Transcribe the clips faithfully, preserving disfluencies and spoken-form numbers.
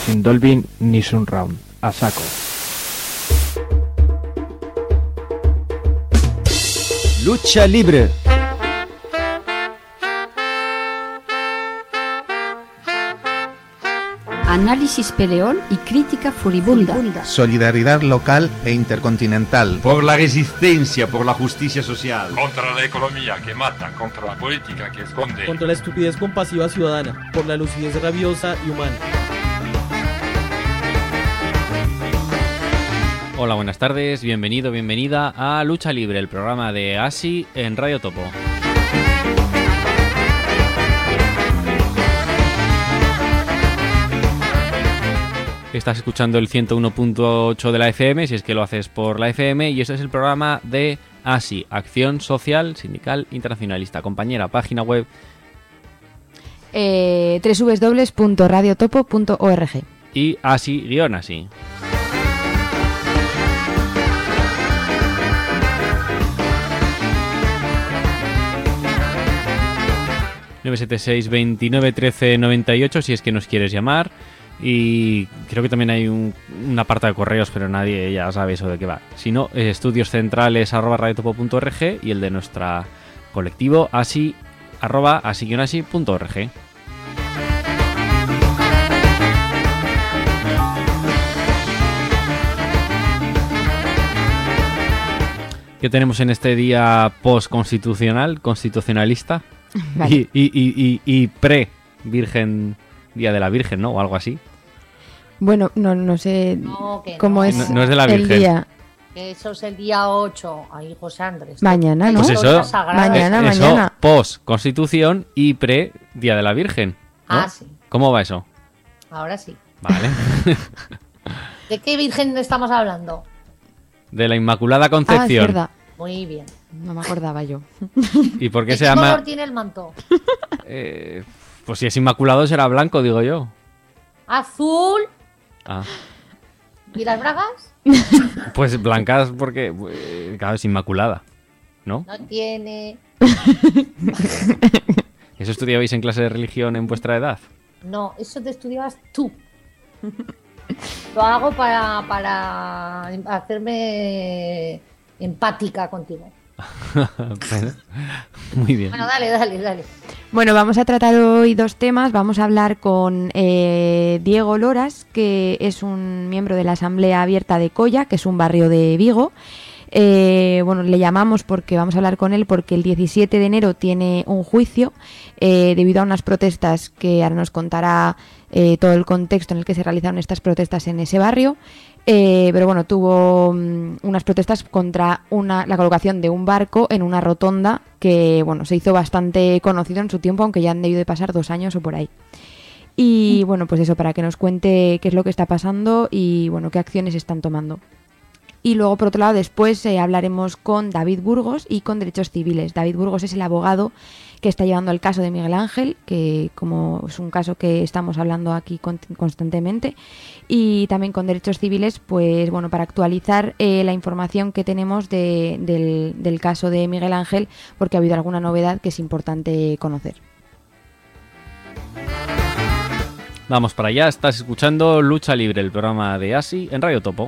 sin Dolby ni Surround. A saco. Lucha libre. Análisis peleón y crítica furibunda. Solidaridad local e intercontinental. Por la resistencia, por la justicia social. Contra la economía que mata, contra la política que esconde. Contra la estupidez compasiva ciudadana, por la lucidez rabiosa y humana. Hola, buenas tardes, bienvenido, bienvenida a Lucha Libre, el programa de ASI en Radio Topo. Estás escuchando el ciento uno punto ocho de la F M, si es que lo haces por la F M, y este es el programa de ASI, Acción Social Sindical Internacionalista. Compañera, página web. Eh, doble u doble u doble u punto radio topo punto org. Y ASI-ASI. nueve siete seis, veintinueve, trece, noventa y ocho si es que nos quieres llamar. Y creo que también hay un, un apartado de correos, pero nadie ya sabe eso de qué va. Si no, eh, estudioscentrales arroba radiotopo punto org y el de nuestra colectivo asi arroba asi-asi punto org. ¿Qué tenemos en este día post-constitucional, constitucionalista? Vale. Y, y, y, y, y pre-virgen, Día de la Virgen, ¿no? O algo así. Bueno, no, no sé no, cómo no. es no, no es de la el Virgen. día. Eso es el día ocho. Ahí, José Andrés. Mañana, ¿no? Pues eso, mañana, eso, mañana. Post-constitución y pre-Día de la Virgen, ¿no? Ah, sí. ¿Cómo va eso? Ahora sí. Vale. ¿De qué virgen estamos hablando? De la Inmaculada Ah, es Concepción. verdad. Muy bien. No me acordaba yo. ¿Y por qué ¿De se qué llama? color tiene el manto? Eh, pues si es inmaculado será blanco, digo yo. Azul. Ah. ¿Y las bragas? Pues blancas porque, eh, claro, es inmaculada, ¿no? No tiene. ¿Eso estudiabais en clase de religión en vuestra edad? No, eso te estudiabas tú. Lo hago para, para hacerme empática contigo. Bueno, muy bien. Bueno, dale, dale, dale. Bueno, vamos a tratar hoy dos temas. Vamos a hablar con eh, Diego Loras, que es un miembro de la Asamblea Abierta de Colla, que es un barrio de Vigo. Eh, bueno, le llamamos porque vamos a hablar con él porque el diecisiete de enero tiene un juicio eh, debido a unas protestas que ahora nos contará eh, todo el contexto en el que se realizaron estas protestas en ese barrio. Eh, pero bueno, tuvo um, unas protestas contra una, la colocación de un barco en una rotonda que bueno se hizo bastante conocido en su tiempo, aunque ya han debido de pasar dos años o por ahí. Y bueno, pues eso, para que nos cuente qué es lo que está pasando y bueno, qué acciones están tomando. Y luego, por otro lado, después eh, hablaremos con David Burgos y con Derechos Civiles. David Burgos es el abogado que está llevando el caso de Miguel Ángel, que como es un caso que estamos hablando aquí con, constantemente, y también con Derechos Civiles, pues bueno, para actualizar eh, la información que tenemos de, del, del caso de Miguel Ángel, porque ha habido alguna novedad que es importante conocer. Vamos para allá, estás escuchando Lucha Libre, el programa de ASI en Radio Topo.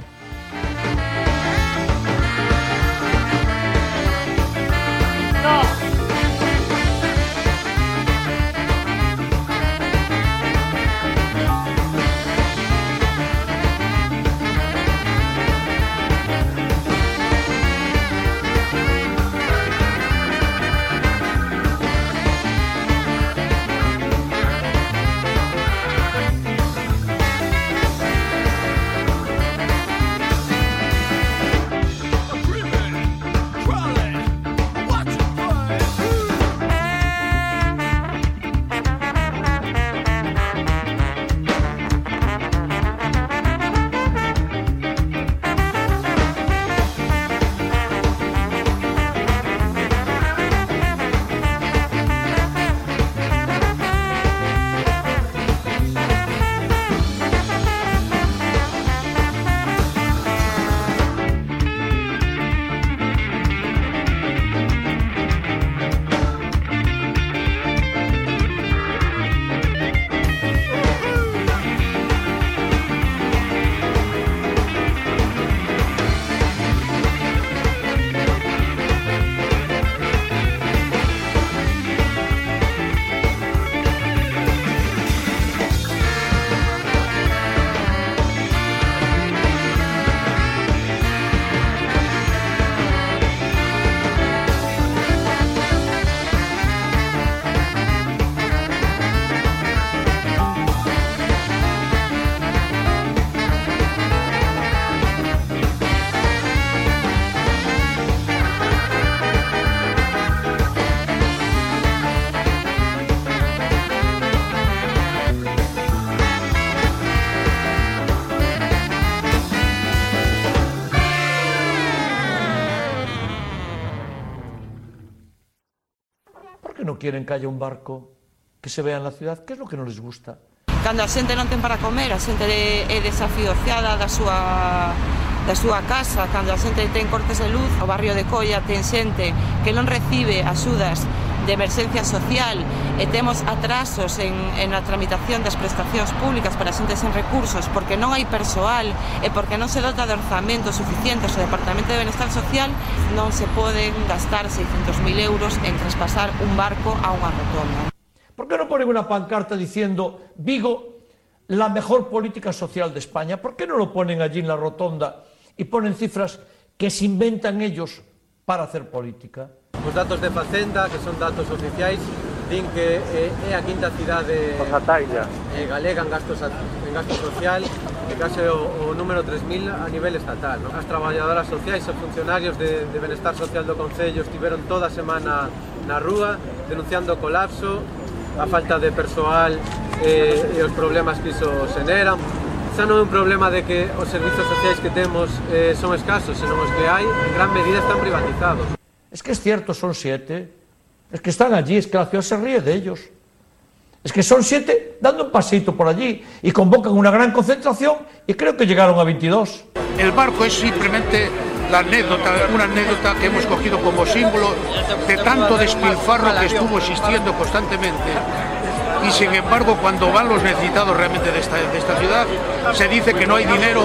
quieren que haya un barco que se vea en la ciudad? ¿Qué es lo que no les gusta? Cando a xente non ten para comer, a xente é desafiociada da súa, da súa casa, cando a xente ten cortes de luz, o barrio de Colla ten xente que non recibe axudas de emerxencia social e temos atrasos en, en a tramitación das prestacións públicas para xente sen recursos porque non hai persoal e porque non se dota de orzamentos suficientes o Departamento de Benestar Social, non se poden gastar seiscentos mil euros en traspasar un barco a unha rotonda. ¿Por qué no ponen una pancarta diciendo Vigo, la mejor política social de España? ¿Por qué no lo ponen allí en la rotonda y ponen cifras que se inventan ellos para hacer política? Os datos de Facenda, que son datos oficiais, din que é a quinta cidade eh, galega en gasto, en gasto social e case o, o número tres mil a nivel estatal. ¿no? As traballadoras sociais e funcionarios de, de Benestar Social do Concello estiveron toda a semana na rúa denunciando o colapso, a falta de persoal eh, e os problemas que iso xeneran. Xa non é un problema de que os servizos sociais que temos eh, son escasos, senón os que hai, en gran medida están privatizados. Es que es cierto, son siete. Es que están allí, es que la ciudad se ríe de ellos. Es que son siete dando un pasito por allí y convocan una gran concentración y creo que llegaron a veintidós. El barco es simplemente la anécdota, una anécdota que hemos cogido como símbolo de tanto despilfarro que estuvo existiendo constantemente. Y sin embargo, cuando van los necesitados realmente de esta, de esta ciudad, se dice que no hay dinero.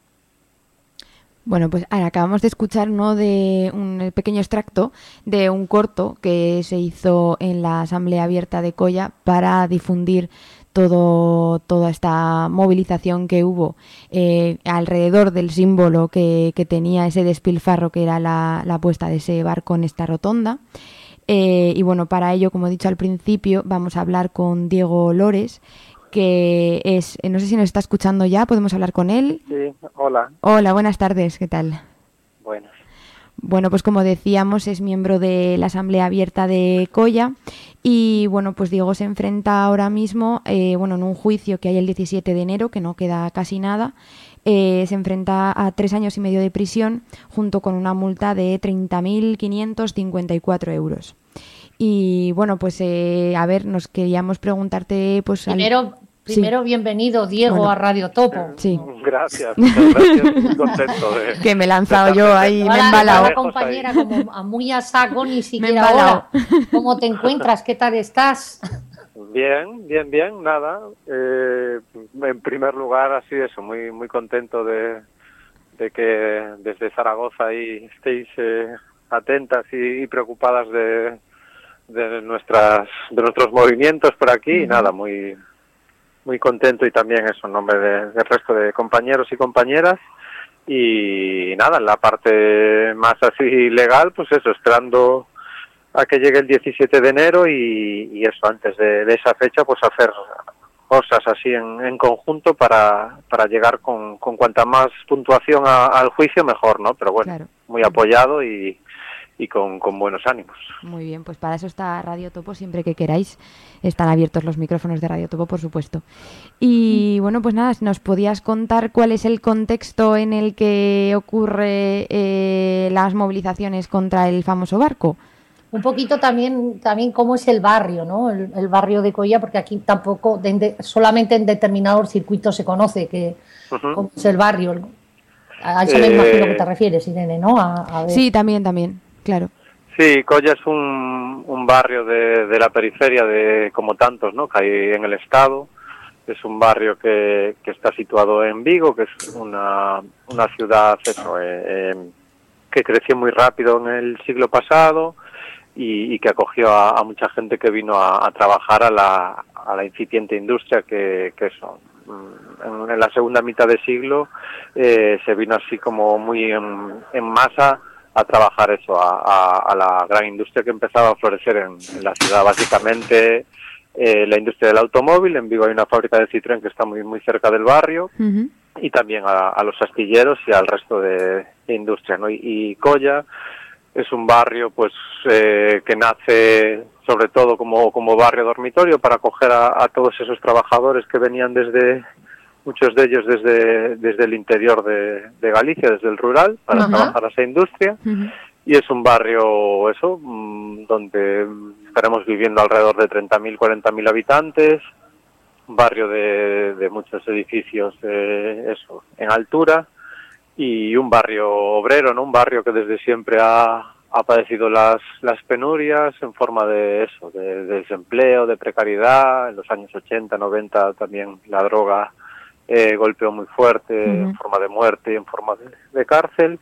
Bueno, pues ahora acabamos de escuchar uno de un pequeño extracto de un corto que se hizo en la Asamblea Abierta de Colla para difundir todo, toda esta movilización que hubo eh, alrededor del símbolo que, que tenía ese despilfarro que era la, la puesta de ese barco en esta rotonda. Eh, y bueno, para ello, como he dicho al principio, vamos a hablar con Diego Lores, que es, no sé si nos está escuchando ya, ¿podemos hablar con él? Sí, hola. Hola, buenas tardes, ¿qué tal? Buenas. Bueno, pues como decíamos, es miembro de la Asamblea Abierta de Colla y bueno, pues Diego se enfrenta ahora mismo, eh, bueno, en un juicio que hay el diecisiete de enero, que no queda casi nada, eh, se enfrenta a tres años y medio de prisión junto con una multa de treinta mil quinientos cincuenta y cuatro euros. Y bueno, pues eh, a ver, nos queríamos preguntarte... pues Primero, al... primero sí. Bienvenido, Diego, bueno. a Radio Topo. Sí. Gracias, muchas gracias, muy contento de... Que me he lanzado yo ahí, me he embalado. La compañera como a muy a saco, ni siquiera ahora. ¿Cómo te encuentras? ¿Qué tal estás? Bien, bien, bien, nada. Eh, en primer lugar, así eso, muy muy contento de, de que desde Zaragoza ahí estéis eh, atentas y, y preocupadas de... de nuestras de nuestros movimientos por aquí uh-huh. Y nada, muy muy contento y también eso en nombre de, del resto de compañeros y compañeras y nada, en la parte más así legal, pues eso, esperando a que llegue el diecisiete de enero y, y eso, antes de, de esa fecha, pues hacer cosas así en, en conjunto para, para llegar con, con cuanta más puntuación a, al juicio mejor, ¿no? Pero bueno, claro. Muy apoyado y y con, con buenos ánimos. Muy bien, pues para eso está Radio Topo, siempre que queráis. Están abiertos los micrófonos de Radio Topo, por supuesto. Y bueno, pues nada, ¿nos podías contar cuál es el contexto en el que ocurre eh, las movilizaciones contra el famoso barco? Un poquito también también cómo es el barrio, ¿no? El, el barrio de Colla, porque aquí tampoco, de, de, solamente en determinados circuitos se conoce que uh-huh. cómo es el barrio. A eso eh... me imagino que te refieres, Irene, ¿no? A, a ver. Sí, también, también. Claro. Sí, Colla es un, un barrio de, de la periferia, de como tantos, ¿no? Que hay en el estado. Es un barrio que, que está situado en Vigo, que es una, una ciudad eso, eh, eh, que creció muy rápido en el siglo pasado y, y que acogió a, a mucha gente que vino a, a trabajar a la, a la incipiente industria que, que eso, en, en la segunda mitad de siglo eh, se vino así como muy en, en masa a trabajar eso, a, a, a la gran industria que empezaba a florecer en, en la ciudad, básicamente eh, la industria del automóvil. En Vigo hay una fábrica de Citroën que está muy muy cerca del barrio, uh-huh. Y también a, a los astilleros y al resto de, de industria, ¿no? Y, y Colla es un barrio pues eh, que nace sobre todo como, como barrio dormitorio para acoger a, a todos esos trabajadores que venían desde... muchos de ellos desde desde el interior de, de Galicia, desde el rural, para uh-huh. trabajar a esa industria. Uh-huh. y es un barrio, eso, donde estaremos viviendo alrededor de treinta mil, cuarenta mil habitantes, un barrio de, de muchos edificios, eh, eso, en altura, y un barrio obrero, ¿no? Un barrio que desde siempre ha, ha padecido las, las penurias en forma de eso, de, de desempleo, de precariedad. En los años ochenta, noventa también la droga eh, golpeó muy fuerte, uh-huh. en forma de muerte y en forma de, de cárcel.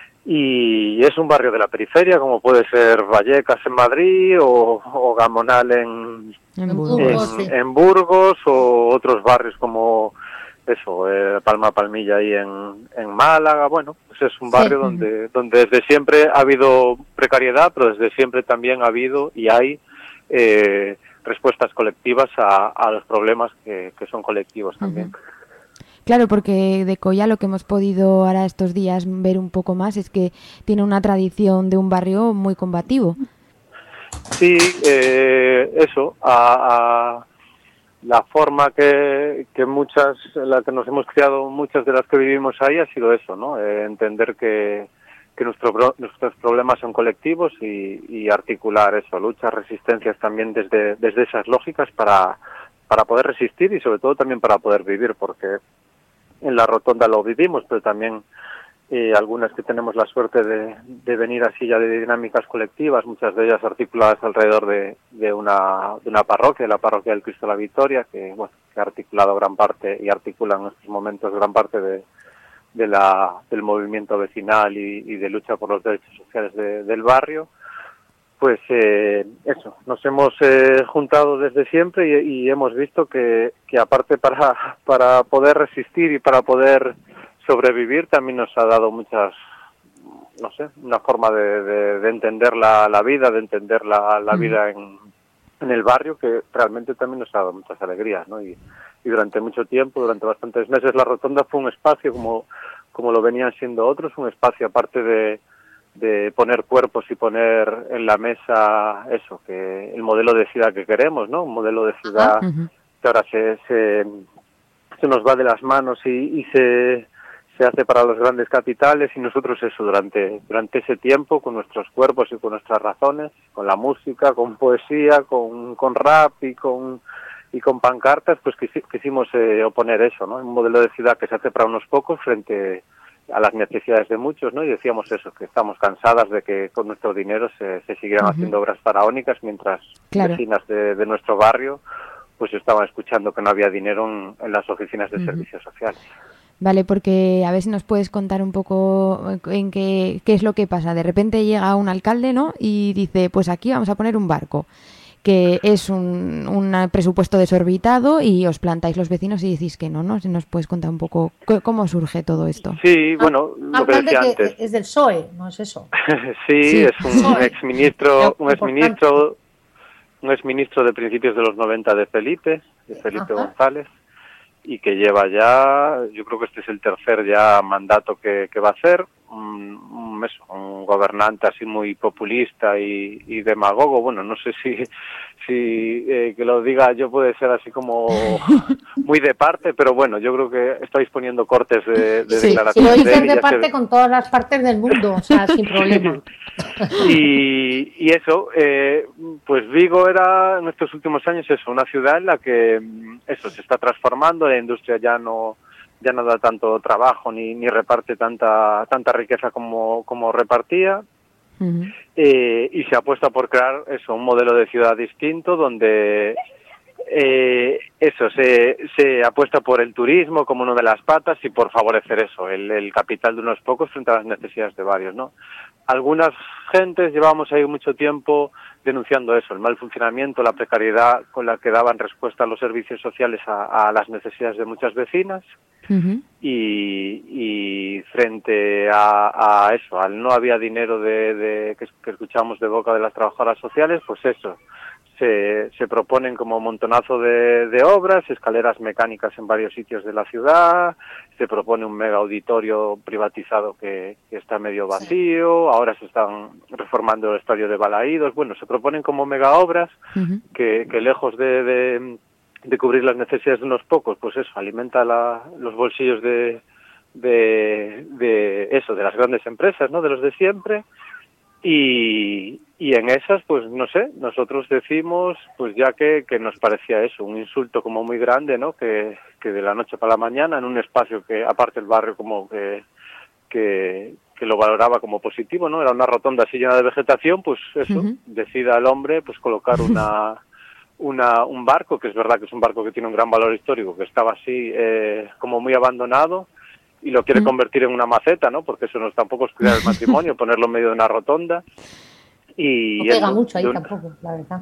Y es un barrio de la periferia, como puede ser Vallecas en Madrid o, o Gamonal en, en, Burgos, en, sí. en Burgos, o otros barrios como eso, eh, Palma Palmilla ahí en, en Málaga. Bueno, pues es un barrio sí. donde, donde desde siempre ha habido precariedad, pero desde siempre también ha habido y hay eh, respuestas colectivas a, a los problemas que, que son colectivos también. Uh-huh. Claro, porque de Coia lo que hemos podido ahora estos días ver un poco más es que tiene una tradición de un barrio muy combativo. Sí, eh, eso, a, a la forma que, que muchas, la que nos hemos criado, muchas de las que vivimos ahí, ha sido eso, ¿no? Eh, entender que, que nuestro, nuestros problemas son colectivos y, y articular eso, luchas, resistencias también desde, desde esas lógicas para, para poder resistir y sobre todo también para poder vivir, porque en la Rotonda lo vivimos, pero también eh, algunas que tenemos la suerte de, de venir así ya de dinámicas colectivas, muchas de ellas articuladas alrededor de, de, una, de una parroquia, la parroquia del Cristo de la Victoria, que, bueno, que ha articulado gran parte y articula en estos momentos gran parte de, de la, del movimiento vecinal y, y de lucha por los derechos sociales de, del barrio. Pues eh, eso, nos hemos eh, juntado desde siempre y, y hemos visto que, que aparte para, para poder resistir y para poder sobrevivir también nos ha dado muchas, no sé, una forma de, de, de entender la, la vida, de entender la, la vida en, en el barrio, que realmente también nos ha dado muchas alegrías, ¿no? Y, y durante mucho tiempo, durante bastantes meses, la Rotonda fue un espacio, como, como lo venían siendo otros, un espacio aparte de de poner cuerpos y poner en la mesa eso, que el modelo de ciudad que queremos, ¿no? Un modelo de ciudad uh-huh. que ahora se, se, se nos va de las manos y, y se, se hace para los grandes capitales, y nosotros eso, durante, durante ese tiempo, con nuestros cuerpos y con nuestras razones, con la música, con poesía, con, con rap y con, y con pancartas, pues quisimos eh, oponer eso, ¿no? Un modelo de ciudad que se hace para unos pocos frente a las necesidades de muchos, ¿no? Y decíamos eso, que estamos cansadas de que con nuestro dinero se, se siguieran uh-huh. haciendo obras faraónicas, mientras claro. vecinas de, de nuestro barrio pues estaban escuchando que no había dinero en, en las oficinas de uh-huh. servicios sociales. Vale, porque a ver si nos puedes contar un poco en qué, qué es lo que pasa. De repente llega un alcalde, ¿no? Y dice, pues aquí vamos a poner un barco, que es un, un presupuesto desorbitado, y os plantáis los vecinos y decís que no, ¿no? Si nos puedes contar un poco cómo surge todo esto. Sí, bueno, lo alcalde que decía que antes. Es del P S O E, ¿no es eso? sí, sí, es un exministro, un Importante. exministro, un exministro de principios de los noventa de Felipe, de Felipe Ajá. González, y que lleva ya, yo creo que este es el tercer ya mandato que, que va a hacer, un, un, eso, un gobernante así muy populista y, y demagogo. Bueno, no sé si, si eh, que lo diga yo puede ser así como muy de parte, pero bueno, yo creo que estáis poniendo cortes de, de sí, declaraciones. Si lo dices de, de parte se... con todas las partes del mundo, o sea, sin problema. y, y eso, eh, pues Vigo era en estos últimos años eso, una ciudad en la que eso se está transformando, la industria ya no ya no da tanto trabajo ni, ni reparte tanta tanta riqueza como, como repartía. Uh-huh. eh, y se apuesta por crear eso, un modelo de ciudad distinto donde eh, eso se, se apuesta por el turismo como una de las patas y por favorecer eso, el, el capital de unos pocos frente a las necesidades de varios, ¿no? Algunas gentes llevamos ahí mucho tiempo denunciando eso, el mal funcionamiento, la precariedad con la que daban respuesta los servicios sociales a, a las necesidades de muchas vecinas. Uh-huh. y, y frente a, a eso, al no había dinero de, de que, que escuchamos de boca de las trabajadoras sociales, pues eso, se, se proponen como montonazo de, de obras, escaleras mecánicas en varios sitios de la ciudad, se propone un mega auditorio privatizado que, que está medio vacío, sí. Ahora se están reformando el estadio de Balaídos, bueno, se proponen como mega obras uh-huh. que, que lejos de, de de cubrir las necesidades de unos pocos, pues eso, alimenta la, los bolsillos de, de, de eso, de las grandes empresas, ¿no? De los de siempre, Y, y en esas, pues no sé, nosotros decimos, pues ya que, que nos parecía eso, un insulto como muy grande, ¿no? Que, que de la noche para la mañana, en un espacio que, aparte el barrio como que, que, que lo valoraba como positivo, ¿no? Era una rotonda así llena de vegetación, pues eso, uh-huh. decida el hombre, pues colocar una, una, un barco, que es verdad que es un barco que tiene un gran valor histórico, que estaba así, eh, como muy abandonado, y lo quiere convertir en una maceta, ¿no? Porque eso no es tampoco es cuidar el matrimonio, ponerlo en medio de una rotonda. Y no pega eso, mucho ahí de, tampoco, la verdad.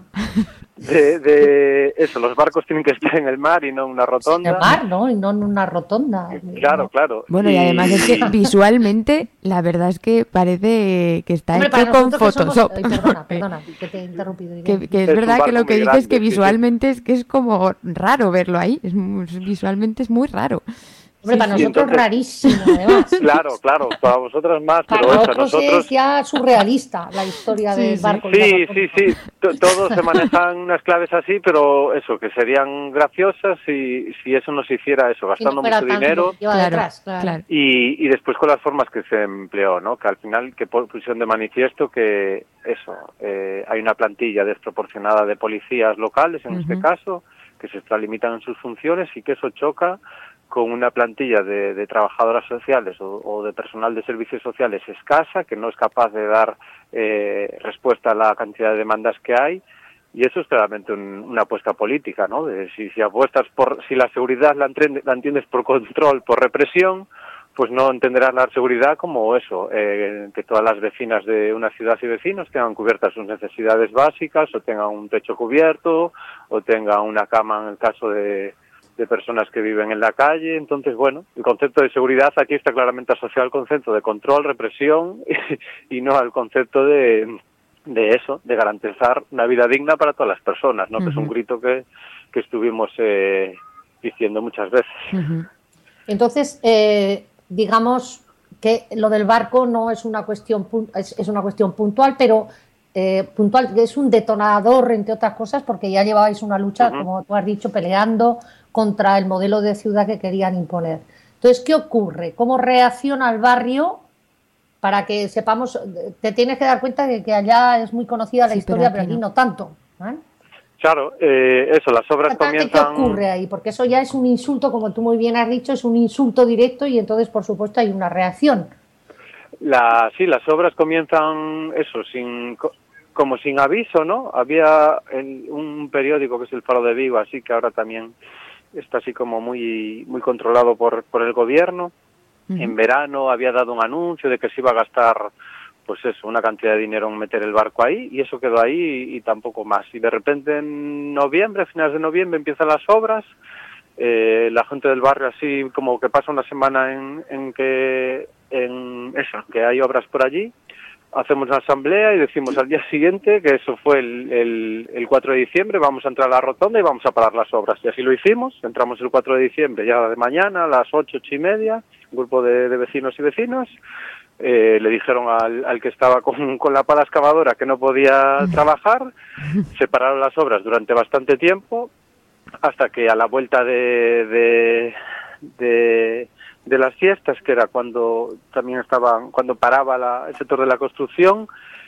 De, de eso, los barcos tienen que estar en el mar y no en una rotonda. En el mar, ¿no? Y no en una rotonda. Claro, claro. Bueno, y, y además es que visualmente, la verdad es que parece que está Hombre, hecho con Photoshop. Somos... Ay, perdona, perdona, que te he interrumpido. Que, que es, es verdad que lo que dices es que visualmente sí, sí. es que es como raro verlo ahí. Es, visualmente es muy raro. Hombre, sí, para sí, nosotros entonces, rarísimo, además. Claro, claro, para vosotros más. Para pero nosotros, eso, nosotros es ya surrealista la historia sí, del barco. Sí, sí, sí, todos se manejan unas claves así, pero eso, que serían graciosas si, si eso no se hiciera eso, gastando si no mucho dinero. Claro, detrás, claro. Y, y después con las formas que se empleó, ¿no? Que al final que pusieron de manifiesto que eso, eh, hay una plantilla desproporcionada de policías locales, en uh-huh. este caso, que se extralimitan en sus funciones y que eso choca con una plantilla de, de trabajadoras sociales o, o de personal de servicios sociales escasa, que no es capaz de dar eh, respuesta a la cantidad de demandas que hay, y eso es claramente un, una apuesta política, ¿no? De si, si apuestas por, si la seguridad la, entiende, la entiendes por control, por represión, pues no entenderás la seguridad como eso, eh, que todas las vecinas de una ciudad y vecinos tengan cubiertas sus necesidades básicas, o tengan un techo cubierto, o tengan una cama en el caso de de personas que viven en la calle. Entonces, bueno, el concepto de seguridad aquí está claramente asociado al concepto de control, represión y no al concepto de, de eso, de garantizar una vida digna para todas las personas, ¿no? Uh-huh. Que es un grito que, que estuvimos eh, diciendo muchas veces. Uh-huh. Entonces, eh, digamos que lo del barco no es una cuestión es, es una cuestión puntual, pero eh, puntual es un detonador, entre otras cosas, porque ya llevabais una lucha, uh-huh. como tú has dicho, peleando contra el modelo de ciudad que querían imponer. Entonces, ¿qué ocurre? ¿Cómo reacciona el barrio? Para que sepamos, te tienes que dar cuenta de que allá es muy conocida la sí, historia, pero aquí, pero aquí no, no tanto. ¿eh? Claro, eh, eso, las obras comienzan... ¿Qué ocurre ahí? Porque eso ya es un insulto, como tú muy bien has dicho, es un insulto directo y entonces, por supuesto, hay una reacción. La, sí, las obras comienzan, eso, sin... como sin aviso, ¿no? Había en un periódico que es el Faro de Vigo, así que ahora también está así como muy muy controlado por por el gobierno. Uh-huh. En verano había dado un anuncio de que se iba a gastar, pues eso, una cantidad de dinero en meter el barco ahí, y eso quedó ahí y, y tampoco más. Y de repente en noviembre, a finales de noviembre, empiezan las obras. Eh, la gente del barrio así como que pasa una semana en, en que en eso, que hay obras por allí. Hacemos una asamblea y decimos al día siguiente, que eso fue el, el, el cuatro de diciembre, vamos a entrar a la rotonda y vamos a parar las obras. Y así lo hicimos, entramos el cuatro de diciembre, ya de mañana, a las ocho, ocho y media, un grupo de, de vecinos y vecinas. Eh, le dijeron al, al que estaba con, con la pala excavadora que no podía trabajar, se pararon las obras durante bastante tiempo, hasta que a la vuelta de... de, de de las fiestas, que era cuando también estaban, cuando paraba la, el sector de la construcción,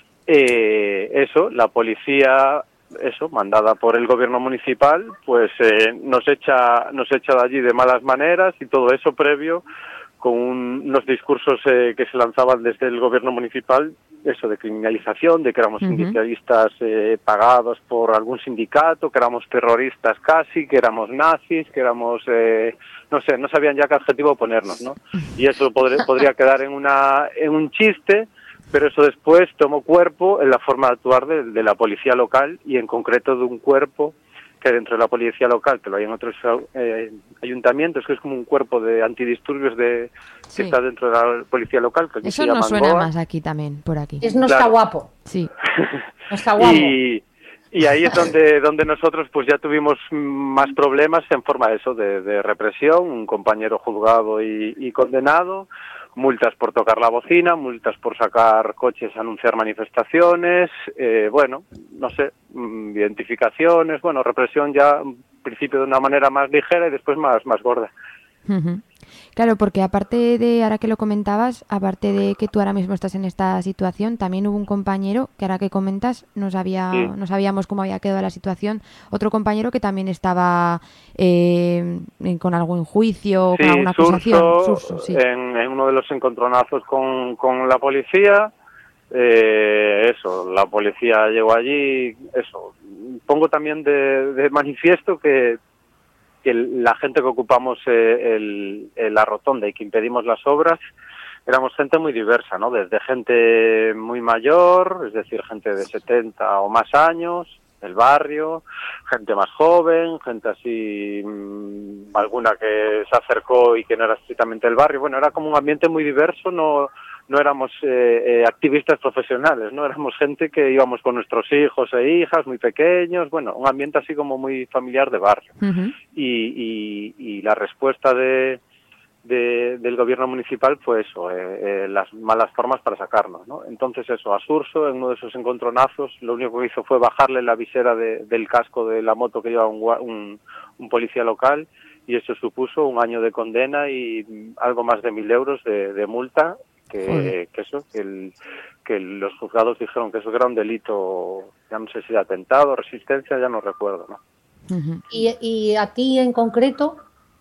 eh, eso, la policía, eso, mandada por el gobierno municipal, pues eh, nos echa, nos echa de allí de malas maneras, y todo eso previo con un, unos discursos eh, que se lanzaban desde el gobierno municipal, eso de criminalización, de que éramos uh-huh. sindicalistas eh, pagados por algún sindicato, que éramos terroristas casi, que éramos nazis, que éramos, eh, no sé, no sabían ya qué adjetivo ponernos, ¿no? Y eso podría, podría quedar en una en un chiste, pero eso después tomó cuerpo en la forma de actuar de, de la policía local, y en concreto de un cuerpo que dentro de la policía local, que lo hay en otros eh, ayuntamientos, que es como un cuerpo de antidisturbios de sí. que está dentro de la policía local. Que eso nos suena Goa. Más aquí también, por aquí. Es no claro. está guapo. Sí. No está guapo. Y, y ahí es donde donde nosotros pues ya tuvimos más problemas en forma de eso, de, de represión, un compañero juzgado y, y condenado, multas por tocar la bocina, multas por sacar coches a anunciar manifestaciones, eh, bueno, no sé, identificaciones, bueno, represión ya en principio de una manera más ligera y después más, más gorda. Uh-huh. Claro, porque aparte de, ahora que lo comentabas, aparte de que tú ahora mismo estás en esta situación, también hubo un compañero, que ahora que comentas, no, sabía, sí. no sabíamos cómo había quedado la situación, otro compañero que también estaba eh, con algún juicio, sí, con alguna acusación. Surso, Surso, sí. en, en uno de los encontronazos con, con la policía, eh, eso, la policía llegó allí, eso. Pongo también de, de manifiesto que que la gente que ocupamos eh, el, el, la rotonda y que impedimos las obras, éramos gente muy diversa, ¿no? Desde gente muy mayor, es decir, gente de setenta o más años, del barrio, gente más joven, gente así, mmm, alguna que se acercó y que no era estrictamente del barrio. Bueno, era como un ambiente muy diverso, no no éramos eh, eh, activistas profesionales, no éramos gente que íbamos con nuestros hijos e hijas muy pequeños, bueno, un ambiente así como muy familiar de barrio. Uh-huh. y, y, y la respuesta de, de del gobierno municipal fue eso, eh, eh, las malas formas para sacarnos, ¿no? Entonces eso, a Surso, en uno de esos encontronazos, lo único que hizo fue bajarle la visera de, del casco de la moto que llevaba un, un, un policía local, y eso supuso un año de condena y algo más de mil euros de, de multa. Que, que eso, que, el, que los juzgados dijeron que eso era un delito, ya no sé si de atentado, resistencia, ya no recuerdo, ¿no? Uh-huh. ¿Y, y a ti en concreto?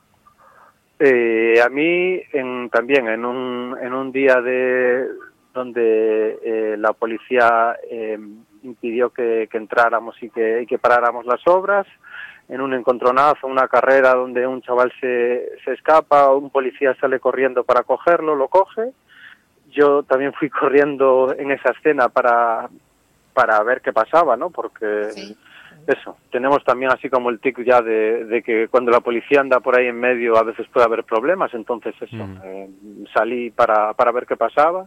Eh, a mí en, también en un en un día de donde eh, la policía eh, impidió que, que entráramos y que, y que paráramos las obras, en un encontronazo, una carrera donde un chaval se, se escapa, un policía sale corriendo para cogerlo, lo coge. Yo también fui corriendo en esa escena para, para ver qué pasaba, ¿no? Porque sí. Eso, tenemos también así como el tic ya de, de que cuando la policía anda por ahí en medio a veces puede haber problemas, entonces eso, mm. eh, salí para, para ver qué pasaba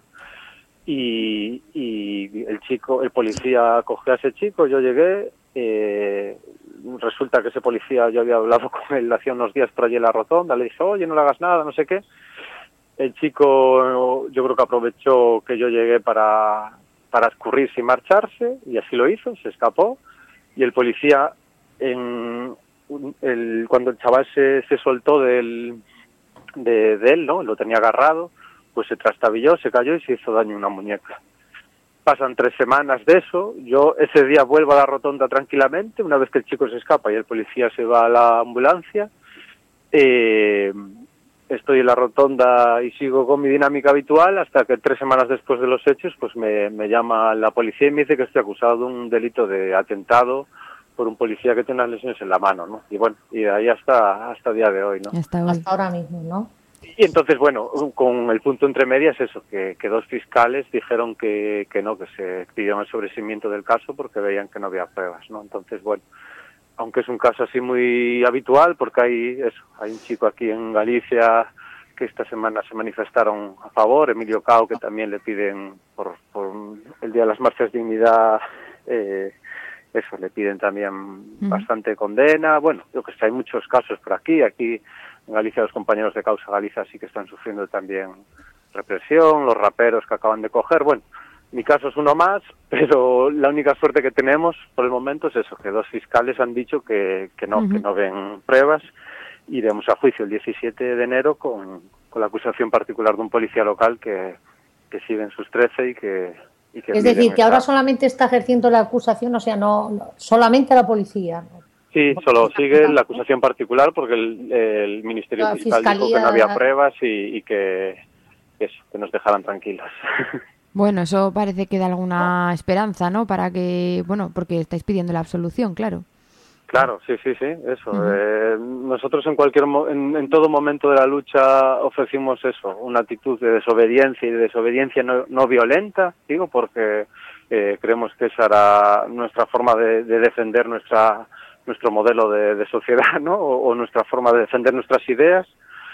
y, y el chico, el policía cogió a ese chico, yo llegué, eh, resulta que ese policía, yo había hablado con él hacía unos días por allí en la rotonda, le dije, oye, no le hagas nada, no sé qué. El chico, yo creo que aprovechó que yo llegué para, para escurrirse y marcharse, y así lo hizo, se escapó, y el policía, en el, cuando el chaval se, se soltó del, de, de él, ¿no? Lo tenía agarrado, pues se trastabilló, se cayó y se hizo daño una muñeca. Pasan tres semanas de eso, yo ese día vuelvo a la rotonda tranquilamente, una vez que el chico se escapa y el policía se va a la ambulancia, eh... estoy en la rotonda y sigo con mi dinámica habitual hasta que tres semanas después de los hechos pues me, me llama la policía y me dice que estoy acusado de un delito de atentado por un policía que tiene unas lesiones en la mano, ¿no? Y bueno, y de ahí hasta hasta el día de hoy, ¿no? Hasta, hasta ahora mismo, ¿no? Y entonces, bueno, con el punto entre medias eso, que, que dos fiscales dijeron que, que no, que se pidieron el sobreseimiento del caso porque veían que no había pruebas, ¿no? Entonces, bueno, aunque es un caso así muy habitual, porque hay eso, hay un chico aquí en Galicia que esta semana se manifestaron a favor, Emilio Cao, que también le piden por, por el Día de las Marchas de Dignidad, eh, eso, le piden también mm. bastante condena. Bueno, yo que sé, hay muchos casos por aquí, aquí en Galicia los compañeros de Causa Galiza sí que están sufriendo también represión, los raperos que acaban de coger, bueno, mi caso es uno más, pero la única suerte que tenemos por el momento es eso, que dos fiscales han dicho que, que no, uh-huh. que no ven pruebas. Iremos a juicio el diecisiete de enero con, con la acusación particular de un policía local que, que sigue en sus trece y que... Y que es decir, que esta... ahora solamente está ejerciendo la acusación, o sea, no, no solamente la policía. Sí, solo sigue la acusación particular porque el, el Ministerio la Fiscal Fiscalía... dijo que no había pruebas y, y que, eso, que nos dejaran tranquilos. Bueno, eso parece que da alguna esperanza, ¿no? Para que, bueno, porque estáis pidiendo la absolución, claro. Claro, sí, sí, sí, eso. Uh-huh. Eh, nosotros en cualquier mo- en, en todo momento de la lucha ofrecimos eso, una actitud de desobediencia y de desobediencia no, no violenta, digo, porque eh, creemos que esa era nuestra forma de, de defender nuestra nuestro modelo de, de sociedad, ¿no? O, o nuestra forma de defender nuestras ideas.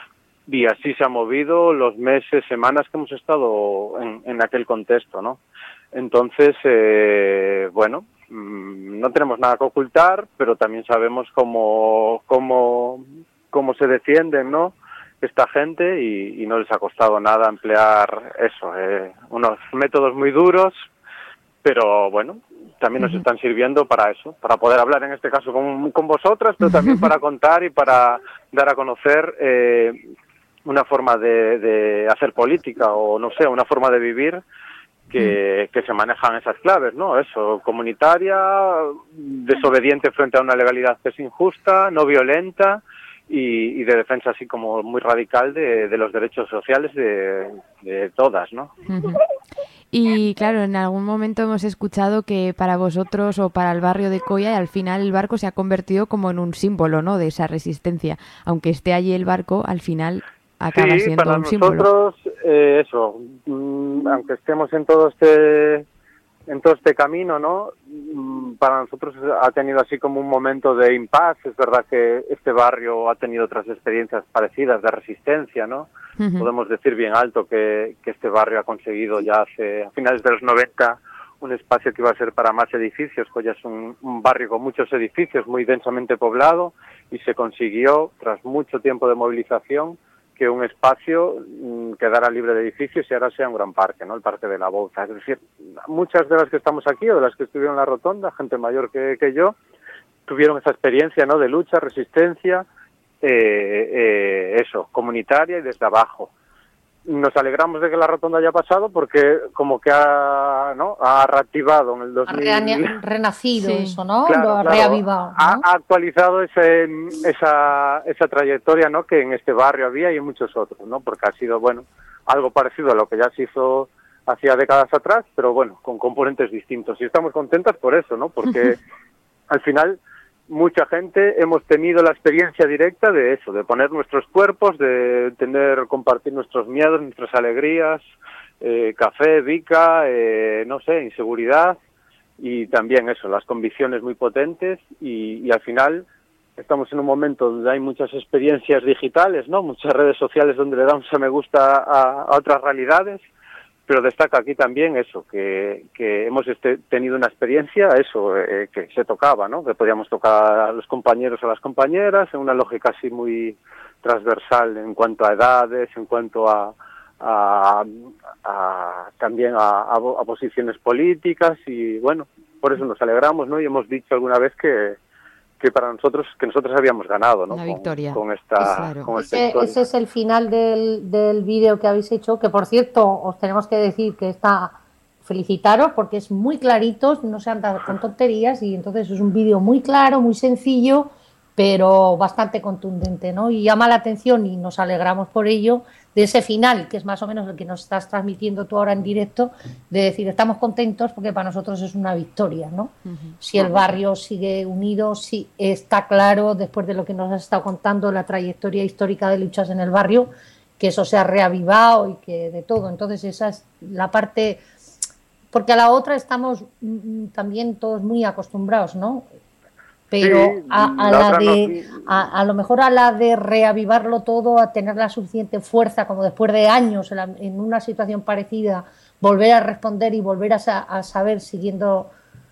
Y así se ha movido los meses, semanas que hemos estado en, en aquel contexto, ¿no? Entonces, eh, bueno, mmm, no tenemos nada que ocultar, pero también sabemos cómo, cómo, cómo se defienden, ¿no? Esta gente y, y no les ha costado nada emplear eso, eh, unos métodos muy duros, pero bueno, también nos están sirviendo para eso, para poder hablar en este caso con, con vosotras, pero también para contar y para dar a conocer eh, una forma de, de hacer política o no sé, una forma de vivir que, que se manejan esas claves, ¿no? Eso, comunitaria, desobediente frente a una legalidad que es injusta, no violenta y, y de defensa así como muy radical de, de los derechos sociales de, de todas, ¿no? Uh-huh. Y claro, en algún momento hemos escuchado que para vosotros o para el barrio de Coia, al final el barco se ha convertido como en un símbolo, ¿no?, de esa resistencia. Aunque esté allí el barco, al final acaba sí, siendo para un símbolo. nosotros, eh, eso, mm, aunque estemos en todo este en todo este camino, ¿no?, mm, para nosotros ha tenido así como un momento de impasse. Es verdad que este barrio ha tenido otras experiencias parecidas de resistencia, ¿no? Uh-huh. Podemos decir bien alto que, que este barrio ha conseguido ya hace, a finales de los noventa, un espacio que iba a ser para más edificios. Coia es un, un barrio con muchos edificios, muy densamente poblado, y se consiguió, tras mucho tiempo de movilización, que un espacio mmm, quedara libre de edificios y ahora sea un gran parque, ¿no?, el Parque de la Bouza. Es decir, muchas de las que estamos aquí o de las que estuvieron en la Rotonda, gente mayor que, que yo, tuvieron esa experiencia, ¿no?, de lucha, resistencia, eh, eh, eso, comunitaria y desde abajo. Nos alegramos de que la Rotonda haya pasado porque como que ha, ¿no?, ha reactivado en el dos mil... Ha renacido sí. eso, ¿no? Claro, Lo ha claro. reavivado, ¿no? Ha, ha actualizado ese, esa, esa trayectoria, ¿no?, que en este barrio había y en muchos otros, ¿no? Porque ha sido, bueno, algo parecido a lo que ya se hizo hacía décadas atrás, pero bueno, con componentes distintos. Y estamos contentas por eso, ¿no? Porque al final mucha gente hemos tenido la experiencia directa de eso, de poner nuestros cuerpos, de tener, compartir nuestros miedos, nuestras alegrías, eh, café, bica, eh, no sé, inseguridad y también eso, las convicciones muy potentes y, y al final estamos en un momento donde hay muchas experiencias digitales, ¿no?, muchas redes sociales donde le damos a me gusta a, a otras realidades. Pero destaca aquí también eso, que, que hemos este, tenido una experiencia, eso, eh, que se tocaba, ¿no?, que podíamos tocar a los compañeros o a las compañeras, en una lógica así muy transversal en cuanto a edades, en cuanto a, a, a también a, a, a posiciones políticas y, bueno, por eso nos alegramos, ¿no?, y hemos dicho alguna vez que que para nosotros, que nosotros habíamos ganado, ¿no?, una victoria. Con, con esta, claro. con esta ese, ese es el final del, del vídeo que habéis hecho, que por cierto, os tenemos que decir que está, felicitaros, porque es muy clarito, no se anda con tonterías, y entonces es un vídeo muy claro, muy sencillo, pero bastante contundente, ¿no? Y llama la atención, y nos alegramos por ello, de ese final, que es más o menos el que nos estás transmitiendo tú ahora en directo, de decir, estamos contentos porque para nosotros es una victoria, ¿no? Uh-huh. Si el barrio sigue unido, si está claro, después de lo que nos has estado contando, la trayectoria histórica de luchas en el barrio, que eso se ha reavivado y que de todo. Entonces esa es la parte, porque a la otra estamos mm, también todos muy acostumbrados, ¿no? Pero sí, a, a, la de, no... a, a lo mejor a la de reavivarlo todo, a tener la suficiente fuerza como después de años en, la, en una situación parecida, volver a responder y volver a, a saber, siguiendo,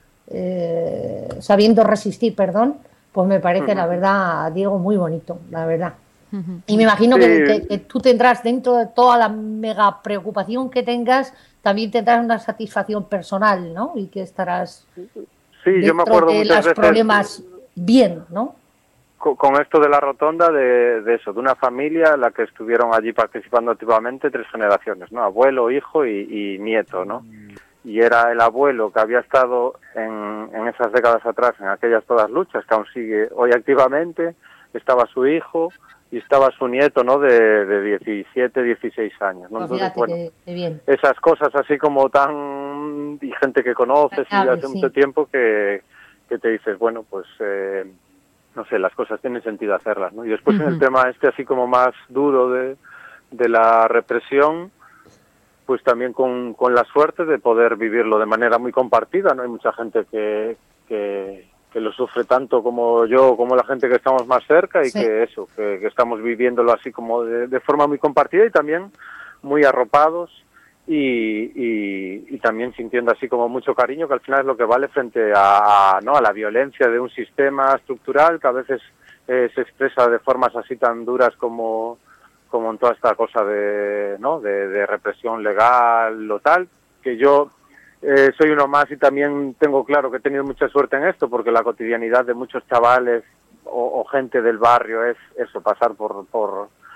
eh, sabiendo resistir, perdón, pues me parece, uh-huh. la verdad, Diego, muy bonito, la verdad. Uh-huh. Y me imagino sí. que, que, que tú tendrás, dentro de toda la mega preocupación que tengas, también tendrás una satisfacción personal, ¿no? Y que estarás... Sí, yo me acuerdo de los problemas bien, ¿no? Con, con esto de la Rotonda, de, de eso, de una familia en la que estuvieron allí participando activamente tres generaciones, ¿no? Abuelo, hijo y, y nieto, ¿no? Y era el abuelo que había estado en, en esas décadas atrás, en aquellas todas luchas, que aún sigue hoy activamente, estaba su hijo y estaba su nieto, ¿no?, de, de diecisiete, dieciséis años, ¿no? Pues Entonces, bueno, que, que bien. Esas cosas así como tan... y gente que conoces y hace sí. mucho tiempo que, que te dices, bueno, pues, eh, no sé, las cosas tienen sentido hacerlas, ¿no? Y después uh-huh. en el tema este así como más duro de, de la represión, pues también con, con la suerte de poder vivirlo de manera muy compartida, ¿no? Hay mucha gente que... que que lo sufre tanto como yo, como la gente que estamos más cerca y sí. que eso, que, que estamos viviéndolo así como de, de forma muy compartida y también muy arropados y, y, y también sintiendo así como mucho cariño, que al final es lo que vale frente a, a, ¿no? a la violencia de un sistema estructural que a veces eh, se expresa de formas así tan duras como, como en toda esta cosa de, ¿no? de, de represión legal o tal, que yo... Eh, soy uno más y también tengo claro que he tenido mucha suerte en esto porque la cotidianidad de muchos chavales o, o gente del barrio es eso, pasar por, por,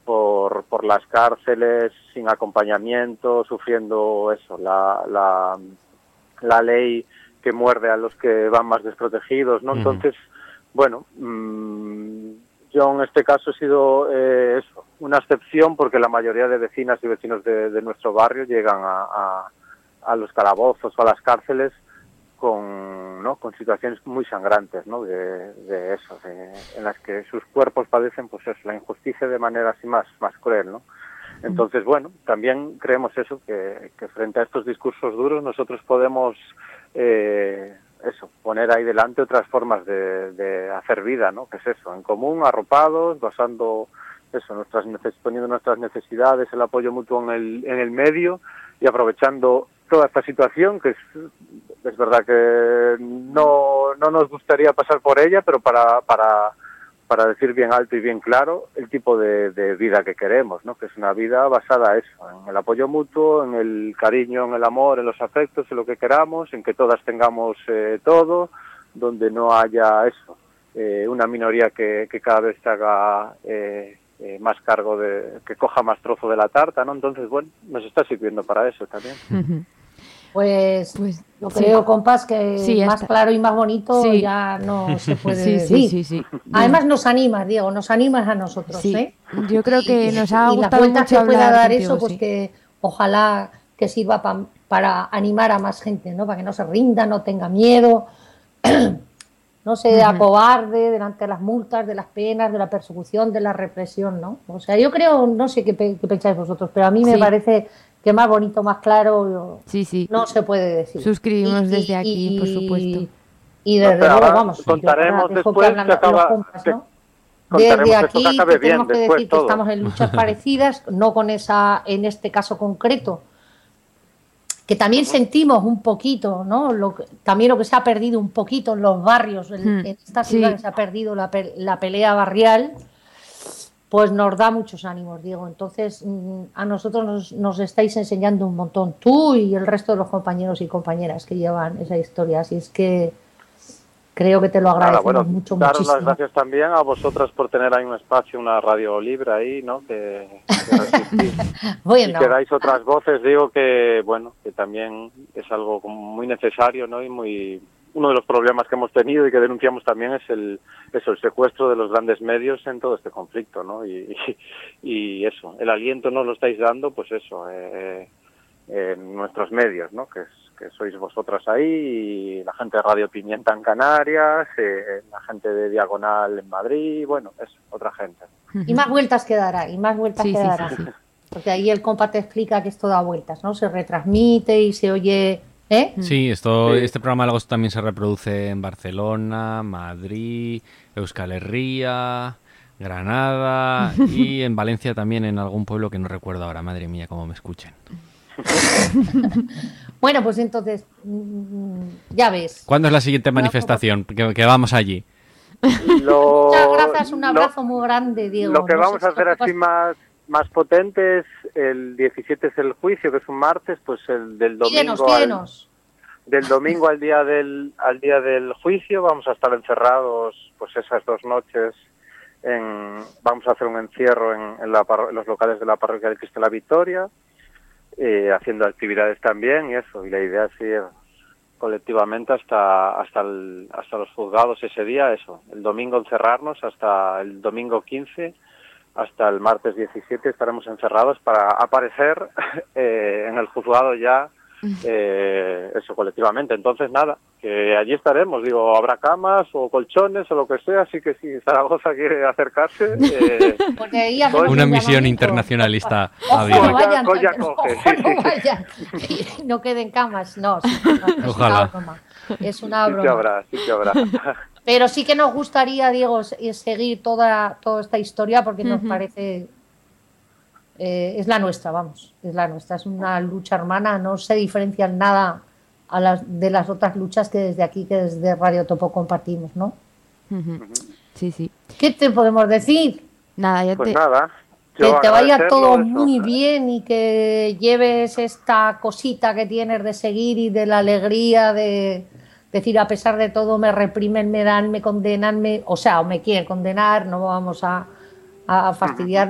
por, por las cárceles, sin acompañamiento, sufriendo eso, la, la, la ley que muerde a los que van más desprotegidos, ¿no? Uh-huh. Entonces, bueno, mmm, yo en este caso he sido eh, eso, una excepción, porque la mayoría de vecinas y vecinos de, de nuestro barrio llegan a, a, a los calabozos o a las cárceles con, ¿no? con situaciones muy sangrantes, ¿no? de, de eso, de, en las que sus cuerpos padecen pues eso, la injusticia de manera así más, más cruel, ¿no? Entonces, bueno, también creemos eso, que, que frente a estos discursos duros nosotros podemos eh, eso, poner ahí delante otras formas de, de hacer vida, ¿no? Que es eso, en común, arropados, basando eso, nuestras neces- poniendo nuestras necesidades, el apoyo mutuo en el, en el medio y aprovechando toda esta situación, que es, es verdad que no, no nos gustaría pasar por ella, pero para, para, para decir bien alto y bien claro el tipo de, de vida que queremos, ¿no? Que es una vida basada en eso, en el apoyo mutuo, en el cariño, en el amor, en los afectos, en lo que queramos, en que todas tengamos eh, todo, donde no haya eso, eh, una minoría que, que cada vez se haga eh, eh, más cargo de, que coja más trozo de la tarta, ¿no? Entonces, bueno, nos está sirviendo para eso también. Uh-huh. Pues, pues yo sí. creo, compas, que sí, más está. claro y más bonito sí. ya no se puede sí, decir. Sí, sí, sí. Además nos animas, Diego, nos animas a nosotros, sí. ¿eh? Yo creo que nos ha y, gustado y la mucho que pueda hablar dar contigo, eso, pues sí. que ojalá que sirva pa, para animar a más gente, ¿no? Para que no se rinda, no tenga miedo, no se uh-huh. acobarde delante de las multas, de las penas, de la persecución, de la represión, ¿no? O sea, yo creo, no sé qué, qué pensáis vosotros, pero a mí me sí. parece que más bonito, más claro, sí, sí. no se puede decir. Suscribimos y, desde aquí, y, por supuesto. Y desde no, luego, vamos, contaremos después que, que acaba... Compas, ¿no? Que desde aquí que que tenemos que decir todo. que estamos en luchas parecidas, no con esa, en este caso concreto, que también uh-huh. sentimos un poquito, ¿no? Lo que, también lo que se ha perdido un poquito en los barrios, en, hmm. en esta ciudad sí. se ha perdido la, la pelea barrial, pues nos da muchos ánimos, Diego. Entonces, a nosotros nos, nos estáis enseñando un montón, tú y el resto de los compañeros y compañeras que llevan esa historia, así es que creo que te lo agradecemos Nada, bueno, mucho, daros muchísimo. las gracias también a vosotras por tener ahí un espacio, una radio libre ahí, ¿no? Que, que resistís. bueno. Y que dais otras voces, digo que, bueno, que también es algo muy necesario, ¿no? Y muy... Uno de los problemas que hemos tenido y que denunciamos también es el eso, el secuestro de los grandes medios en todo este conflicto, ¿no? Y, y, y eso, el aliento nos lo estáis dando, pues eso, eh, eh, en nuestros medios, ¿no? Que es que sois vosotras ahí, y la gente de Radio Pimienta en Canarias, eh, la gente de Diagonal en Madrid, bueno, es otra gente. Y más vueltas que dará, y más vueltas sí, que sí, dará. Sí, sí. Porque ahí el compa te explica que esto da vueltas, ¿no? Se retransmite y se oye... ¿eh? Sí, esto, sí. este programa luego también se reproduce en Barcelona, Madrid, Euskal Herria, Granada y en Valencia también, en algún pueblo que no recuerdo ahora. Madre mía, cómo me escuchen. Bueno, pues entonces, ya ves. ¿Cuándo es la siguiente manifestación? Que, que vamos allí. Lo, Muchas gracias, un abrazo lo, muy grande, Diego. Lo que no vamos sé a hacer así más, más potente es el diecisiete es el juicio, que es un martes, pues el del domingo. Pídenos, pídenos. Al, del domingo al día del al día del juicio vamos a estar encerrados, pues esas dos noches. En, vamos a hacer un encierro en, en, la, en los locales de la parroquia de Cristo de la Victoria. Eh, haciendo actividades también y eso, y la idea es ir colectivamente hasta hasta el, hasta los juzgados ese día, eso, el domingo encerrarnos hasta el domingo quince, hasta el martes diecisiete estaremos encerrados para aparecer eh, en el juzgado ya, eh, eso, colectivamente. Entonces nada, que allí estaremos, digo, habrá camas o colchones o lo que sea, así que si Zaragoza quiere acercarse, eh, una misión internacionalista. Ojo, no vayan, Colla coge, ojo, sí, no sí. vayan, no queden camas, no, sí, no, es ojalá. una broma, es una broma. Sí que habrá, sí que habrá. Pero sí que nos gustaría, Diego, seguir toda, toda esta historia porque nos uh-huh. parece, eh, es la nuestra, vamos, es la nuestra, es una lucha hermana, no se diferencia en nada a las de las otras luchas que desde aquí, que desde Radio Topo compartimos, ¿no? Uh-huh. Sí, sí. ¿Qué te podemos decir? Nada, ya pues te... nada. Que te vaya todo eso. muy bien y que lleves esta cosita que tienes de seguir y de la alegría de decir, a pesar de todo me reprimen, me dan, me condenan, me, o sea, o me quieren condenar, no vamos a, a fastidiarnos,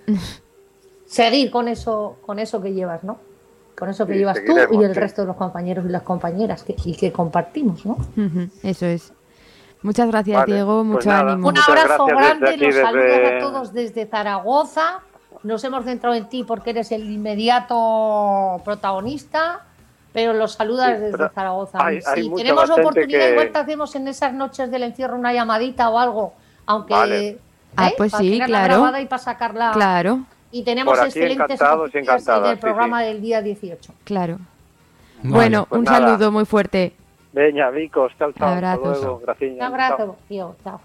seguir con eso, con eso que llevas, ¿no? Con eso que Sí, llevas tú seguiremos, y el sí. resto de los compañeros y las compañeras que, y que compartimos, ¿no? Ujú, eso es. Muchas gracias, Vale, Diego. pues Mucho nada, ánimo. Un Muchas abrazo gracias grande, desde aquí, los saludos desde- a todos desde Zaragoza. Nos hemos centrado en ti porque eres el inmediato protagonista, pero los saludas Sí, desde pero Zaragoza. hay- si hay mucha tenemos más gente oportunidad, que- igual te hacemos en esas noches del encierro una llamadita o algo, aunque Vale. Ah, ¿eh? pues para sí, tenerla claro. grabada y para sacarla. Claro, Y tenemos Por aquí excelentes encantados y noticias encantadas, del sí, programa sí. del día dieciocho. claro. Vale. Bueno, Pues un nada. saludo muy fuerte. Veña, Vicos, chao, chao. Hasta Abrazos. luego, gracias. Un abrazo, tío. Chao.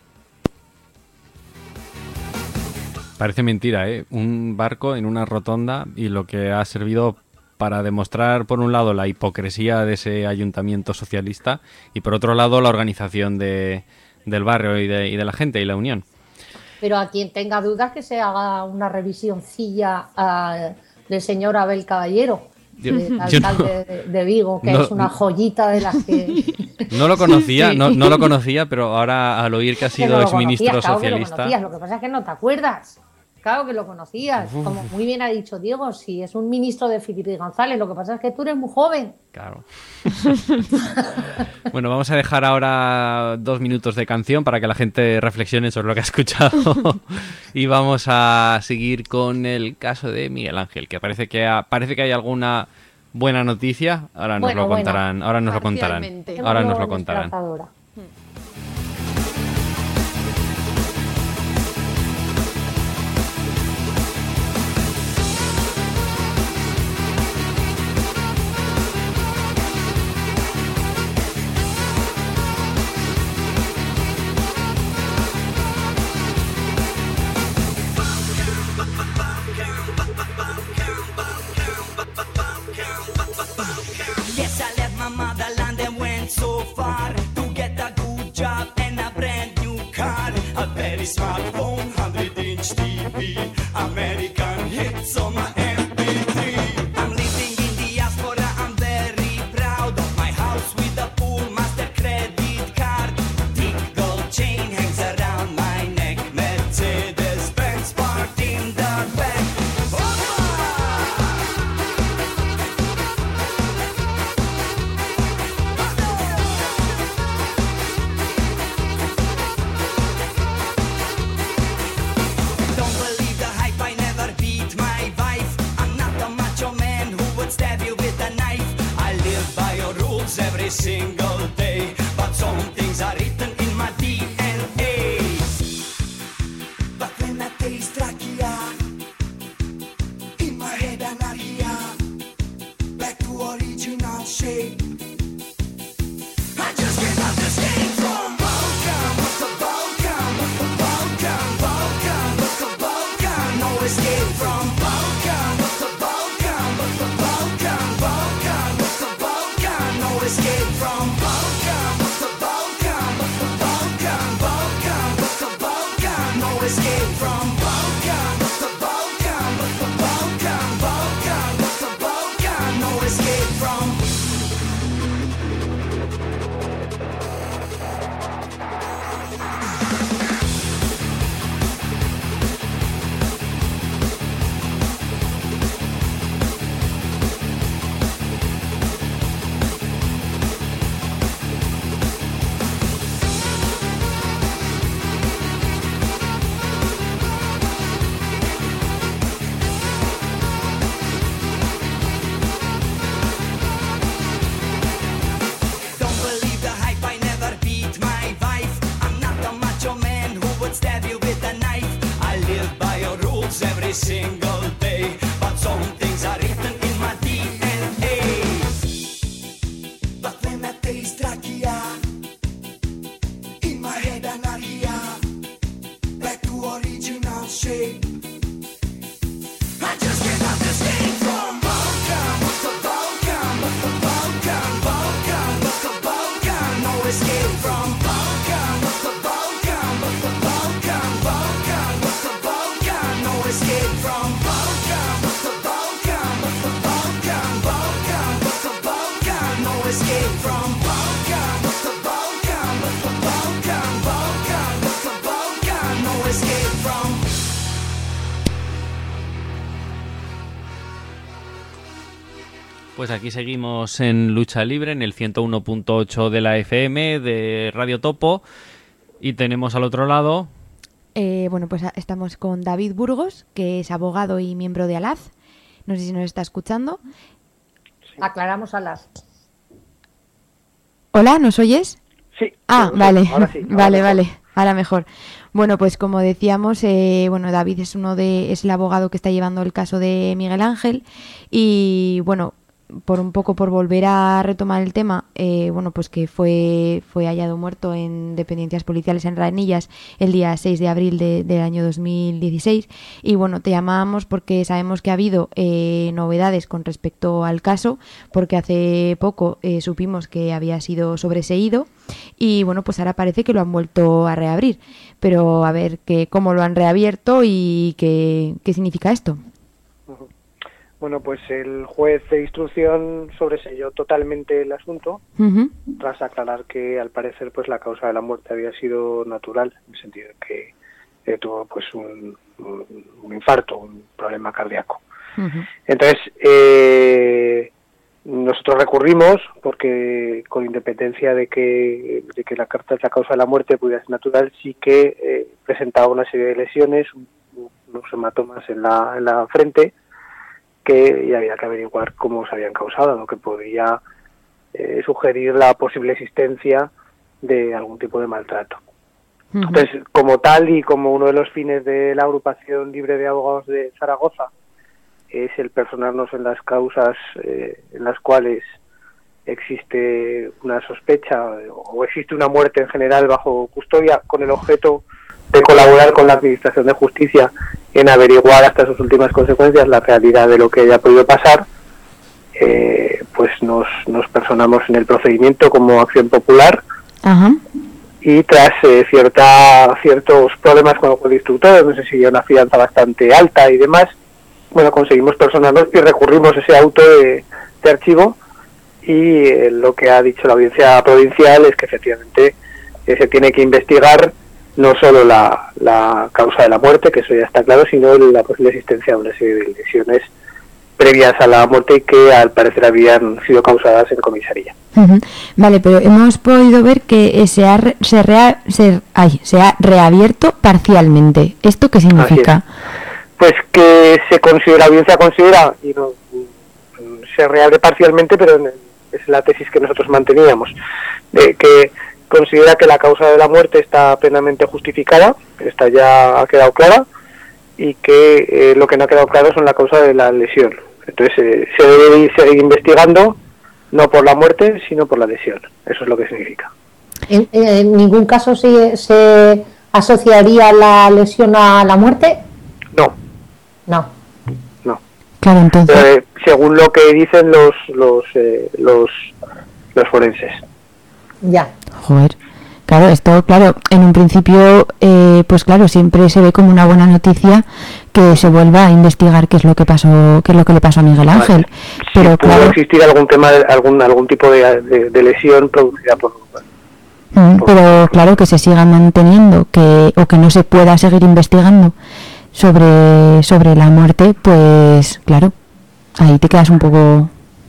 Parece mentira, ¿eh? Un barco en una rotonda y lo que ha servido para demostrar, por un lado, la hipocresía de ese ayuntamiento socialista y, por otro lado, la organización de, del barrio y de, y de la gente y la unión. Pero a quien tenga dudas que se haga una revisioncilla ah, del señor Abel Caballero, Yo- el yo no- alcalde de, de Vigo, que no- es una joyita de las que... No lo conocía, Sí. no, no lo conocía, pero ahora al oír que ha que sido no lo exministro conocías, claro que lo socialista... conocías, lo que pasa es que no te acuerdas. Claro que lo conocías, Uf. como muy bien ha dicho Diego, si es un ministro de Felipe González, lo que pasa es que tú eres muy joven. Claro. Bueno, vamos a dejar ahora dos minutos de canción para que la gente reflexione sobre lo que ha escuchado y vamos a seguir con el caso de Miguel Ángel, que parece que ha- parece que hay alguna buena noticia. Ahora nos Bueno, lo bueno, contarán. Ahora nos lo contarán. parcialmente. Ahora nos Luego lo contarán. desplazadora. Yes, I left my motherland and went so far to get Pues aquí seguimos en Lucha Libre, en el ciento uno punto ocho de la F M de Radio Topo. Y tenemos al otro lado... Eh, bueno, pues estamos con David Burgos, que es abogado y miembro de ALAZ. No sé si nos está escuchando. Aclaramos ALAZ. Hola, ¿nos oyes? Sí. Ah, sí, vale, ahora sí, ahora vale, mejor. vale, ahora mejor. Bueno, pues como decíamos, eh, bueno, David es uno de, es el abogado que está llevando el caso de Miguel Ángel y bueno, por un poco por volver a retomar el tema, eh, bueno, pues que fue fue hallado muerto en dependencias policiales en Ranillas el día seis de abril de, del año dos mil dieciséis y bueno, te llamábamos porque sabemos que ha habido eh, novedades con respecto al caso, porque hace poco eh, supimos que había sido sobreseído y bueno, pues ahora parece que lo han vuelto a reabrir, pero a ver que cómo lo han reabierto y qué, qué significa esto. Bueno, pues el juez de instrucción sobreseyó totalmente el asunto, Uh-huh. tras aclarar que al parecer pues la causa de la muerte había sido natural, en el sentido de que eh, tuvo pues un, un, un infarto, un problema cardíaco. Uh-huh. Entonces, eh, nosotros recurrimos porque con independencia de que, de que la, carta, la causa de la muerte pudiera ser natural, sí que eh, presentaba una serie de lesiones, unos hematomas en la, en la frente, que y había que averiguar cómo se habían causado, lo que podría eh, sugerir la posible existencia de algún tipo de maltrato. Uh-huh. Entonces, como tal y como uno de los fines de la Agrupación Libre de Abogados de Zaragoza es el personarnos en las causas eh, en las cuales existe una sospecha o existe una muerte en general bajo custodia, con el objeto de colaborar con la Administración de Justicia en averiguar hasta sus últimas consecuencias la realidad de lo que haya podido pasar, eh, pues nos, nos personamos en el procedimiento como acción popular. Ajá. Y tras eh, cierta ciertos problemas con el juez de instructor, no sé si una fianza bastante alta y demás, bueno, conseguimos personarnos y recurrimos ese auto de, de archivo y eh, lo que ha dicho la audiencia provincial es que efectivamente eh, se tiene que investigar no solo la, la causa de la muerte, que eso ya está claro, sino la posible existencia de una serie de lesiones previas a la muerte y que al parecer habían sido causadas en comisaría. Uh-huh. Vale, pero hemos podido ver que se ha, re, se, rea, se, ay, se ha reabierto parcialmente. ¿Esto qué significa? Pues que se considera, la audiencia considera, y no, se reabre parcialmente, pero es la tesis que nosotros manteníamos, de que considera que la causa de la muerte está plenamente justificada, esta ya ha quedado clara, y que eh, lo que no ha quedado claro son la causa de la lesión. Entonces eh, se debe seguir investigando, no por la muerte, sino por la lesión. Eso es lo que significa. ¿En, en ningún caso se, se asociaría la lesión a la muerte? No. No. No. Claro, entonces. Eh, según lo que dicen los los eh, los, los forenses. Ya. Joder. Claro, esto, claro, en un principio, eh, pues claro, siempre se ve como una buena noticia que se vuelva a investigar qué es lo que pasó, qué es lo que le pasó a Miguel Ángel. Vale. Pero si claro, pudo existir algún tema, algún algún tipo de, de, de lesión producida por. Mm, por pero claro, que se siga manteniendo, que o que no se pueda seguir investigando sobre sobre la muerte, pues claro, ahí te quedas un poco.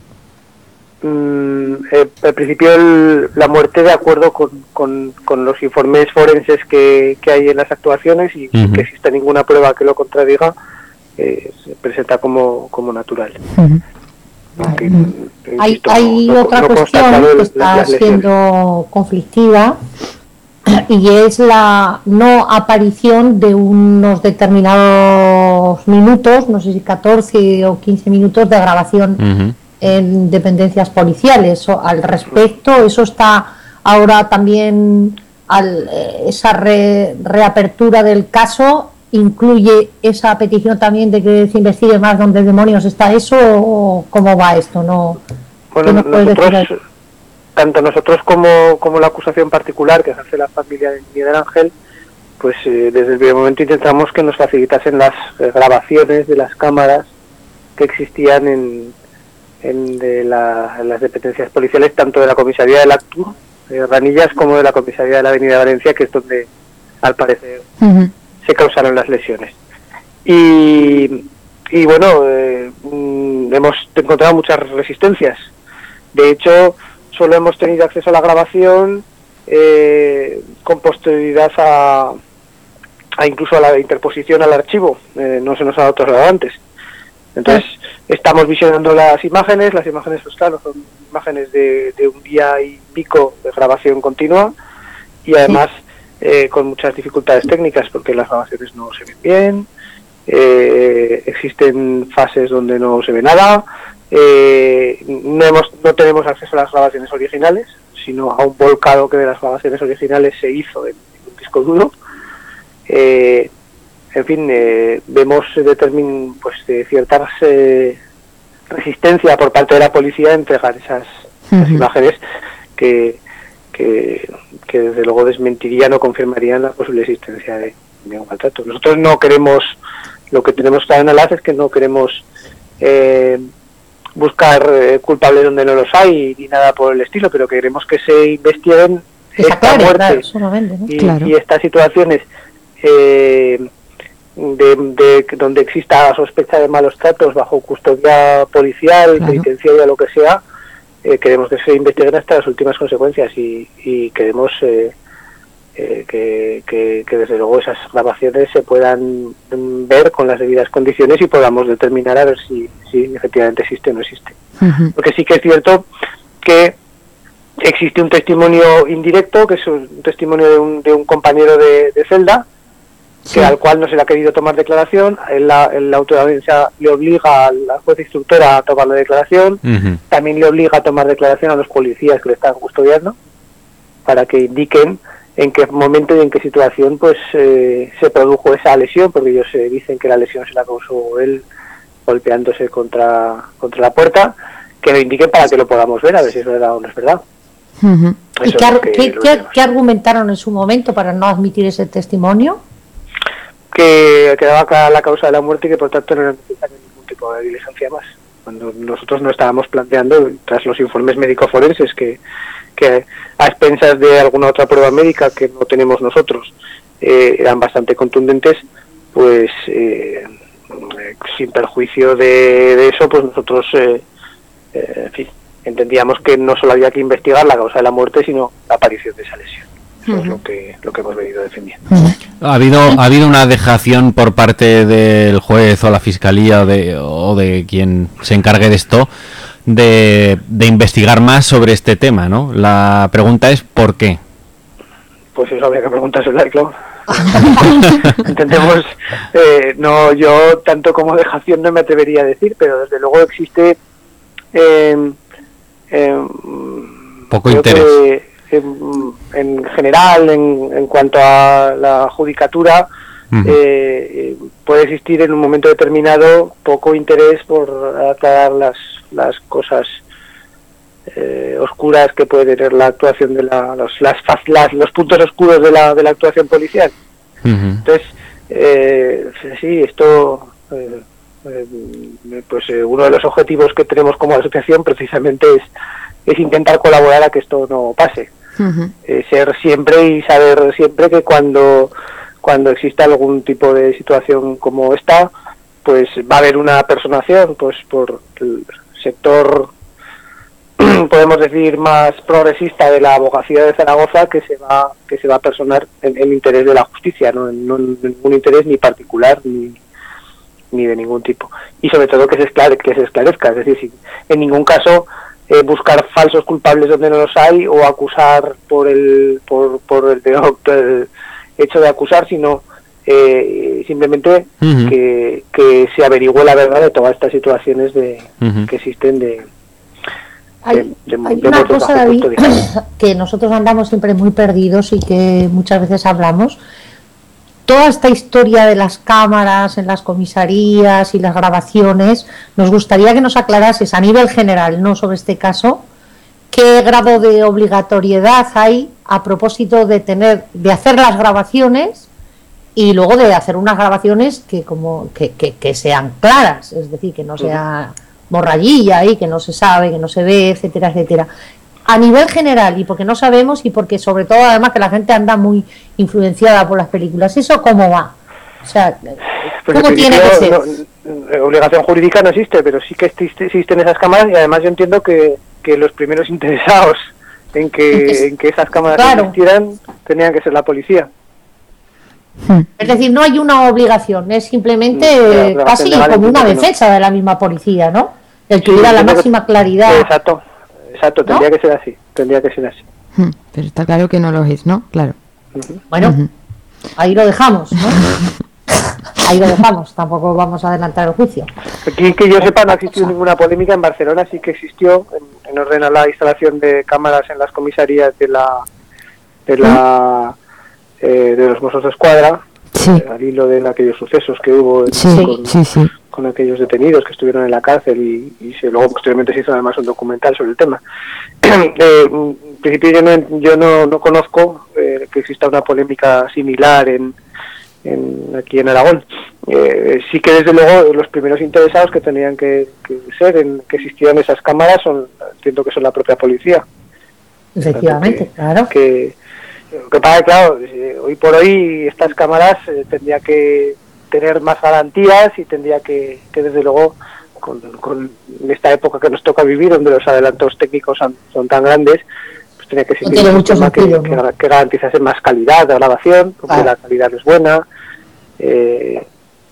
Mm, eh, al principio el, la muerte, de acuerdo con, con, con los informes forenses que, que hay en las actuaciones y sin Uh-huh. que exista ninguna prueba que lo contradiga, eh, se presenta como, como natural. Uh-huh. Aunque, Hay, insisto, hay no- otra no consta cuestión claro que el- está las lesiones. siendo conflictiva y es la no aparición de unos determinados minutos, no sé si catorce o quince minutos de grabación Uh-huh. en dependencias policiales. O, al respecto, eso está ahora también, al, eh, esa re- reapertura del caso incluye esa petición también de que se investigue más dónde demonios está eso, o cómo va esto. No. Bueno, ¿Qué nos puedes decir nosotros, ahí? tanto nosotros como, como la acusación particular que hace la familia de Miguel Ángel, pues eh, desde el primer momento intentamos que nos facilitasen las eh, grabaciones de las cámaras que existían en, en, de la, en las dependencias policiales, tanto de la comisaría del Actur, de Ranillas, como de la comisaría de la Avenida Valencia, que es donde al parecer Uh-huh. se causaron las lesiones. Y, y bueno, eh, mm, hemos encontrado muchas resistencias. De hecho, solo hemos tenido acceso a la grabación eh, con posterioridad a, a incluso a la interposición al archivo. Eh, no se nos ha dado trasladado antes. Entonces, estamos visionando las imágenes. Las imágenes, pues claro, son imágenes de, de un día y pico de grabación continua y además eh, con muchas dificultades técnicas porque las grabaciones no se ven bien, eh, existen fases donde no se ve nada, eh, no, hemos, no tenemos acceso a las grabaciones originales, sino a un volcado que de las grabaciones originales se hizo en, en un disco duro. Eh, en fin, eh, vemos determin, pues, de cierta eh, resistencia por parte de la policía a entregar esas, uh-huh. esas imágenes que, que, que desde luego desmentirían o confirmarían la posible existencia de, de un maltrato. Nosotros no queremos, lo que tenemos claro en el enlace es que no queremos eh, buscar eh, culpables donde no los hay ni nada por el estilo, pero queremos que se investiguen esta muerte ¿no? y, claro. y estas situaciones eh, de, de donde exista sospecha de malos tratos bajo custodia policial, claro. penitenciaria, lo que sea. Eh, queremos que se investiguen hasta las últimas consecuencias y, y queremos eh, eh, que, que, que desde luego esas grabaciones se puedan ver con las debidas condiciones y podamos determinar a ver si, si efectivamente existe o no existe. Uh-huh. Porque sí que es cierto que existe un testimonio indirecto, que es un testimonio de un, de un compañero de, de celda, sí. que al cual no se le ha querido tomar declaración. En la, en la autoaudiencia le obliga a la juez instructora a tomar la declaración, uh-huh. también le obliga a tomar declaración a los policías que le están custodiando para que indiquen en qué momento y en qué situación pues eh, se produjo esa lesión, porque ellos eh, dicen que la lesión se la causó él golpeándose contra contra la puerta, que lo indiquen para que lo podamos ver, a ver si es verdad o no es verdad. Uh-huh. ¿Y qué, ar- que, ¿qué, qué, ¿qué argumentaron en su momento para no admitir ese testimonio? Que quedaba clara la causa de la muerte y que por tanto no era necesario ningún tipo de diligencia más. Cuando nosotros no estábamos planteando, tras los informes médico-forenses, que, que a expensas de alguna otra prueba médica que no tenemos nosotros, eh, eran bastante contundentes, pues eh, sin perjuicio de, de eso, pues nosotros, eh, eh, en fin, entendíamos que no solo había que investigar la causa de la muerte, sino la aparición de esa lesión. Eso es lo que, lo que hemos venido defendiendo. ¿Ha habido, ¿Ha habido una dejación por parte del juez o la fiscalía o de, o de quien se encargue de esto de, de investigar más sobre este tema, ¿no? La pregunta es ¿por qué? Pues eso habría que preguntárselo, claro. Intentemos, eh, no, yo tanto como dejación no me atrevería a decir, pero desde luego existe eh, eh, poco interés. Que, En, en general, en, en cuanto a la judicatura, uh-huh. eh, puede existir en un momento determinado poco interés por aclarar las, las cosas eh, oscuras que puede tener la actuación de la, los, las, las, los puntos oscuros de la, de la actuación policial. Uh-huh. Entonces, eh, sí, esto, eh, eh, pues eh, uno de los objetivos que tenemos como asociación precisamente es, es intentar colaborar a que esto no pase. Uh-huh. Eh, ser siempre y saber siempre que cuando cuando exista algún tipo de situación como esta, pues va a haber una personación pues por el sector podemos decir más progresista de la abogacía de Zaragoza que se va que se va a personar en el interés de la justicia, no en no, ningún interés ni particular ni ni de ningún tipo, y sobre todo que se esclare, que se esclarezca, es decir, si, en ningún caso Eh, buscar falsos culpables donde no los hay o acusar por el por, por el, el hecho de acusar, sino eh, simplemente uh-huh. que, que se averigüe la verdad de todas estas situaciones de uh-huh. que existen de, hay, de, de, hay de una cosa, David, que nosotros andamos siempre muy perdidos y que muchas veces hablamos. Toda esta historia de las cámaras en las comisarías y las grabaciones, nos gustaría que nos aclarases a nivel general, no sobre este caso, qué grado de obligatoriedad hay a propósito de tener, de hacer las grabaciones y luego de hacer unas grabaciones que como que, que, que sean claras, es decir, que no sea borrallilla y que no se sabe, que no se ve, etcétera, etcétera. A nivel general, y porque no sabemos y porque sobre todo además que la gente anda muy influenciada por las películas, ¿eso cómo va? O sea, ¿cómo pues tiene no, que ser? No, eh, obligación jurídica no existe, pero sí que existe, existen esas cámaras, y además yo entiendo que, que los primeros interesados en que, en que esas cámaras claro. existieran tenían que ser la policía. Es decir, no hay una obligación, es simplemente Sí, claro, casi legal, como una entiendo que no. defensa de la misma policía, ¿no? El que Sí, hubiera la entiendo que- máxima claridad. Exacto, exacto, tendría que ser así, tendría que ser así. Hmm, Pero está claro que no lo es, ¿no? Claro. Bueno, Ujú. ahí lo dejamos, ¿no? Ahí lo dejamos, tampoco vamos a adelantar el juicio. Aquí, que yo sepa, no ha existido ninguna polémica. En Barcelona sí que existió, en, en orden a la instalación de cámaras en las comisarías de la de la eh, de los Mossos de Escuadra, eh, al hilo de aquellos sucesos que hubo en- Sí, con, sí, sí. con aquellos detenidos que estuvieron en la cárcel, y, y se, luego posteriormente se hizo además un documental sobre el tema. Eh, en principio yo no, yo no, no conozco eh, que exista una polémica similar en, en aquí en Aragón. Eh, sí que desde luego los primeros interesados que tenían que, que ser en que existieran esas cámaras son, entiendo que son la propia policía. Efectivamente, claro. Que, lo que pasa, claro, eh, hoy por hoy estas cámaras eh, tendría que tener más garantías, y tendría que, que desde luego, con, con esta época que nos toca vivir, donde los adelantos técnicos son, son tan grandes, pues tenía que existir tiene un mucho sistema que, sentido, que, ¿no? que garantizase más calidad de grabación, porque Claro. la calidad es buena. Eh,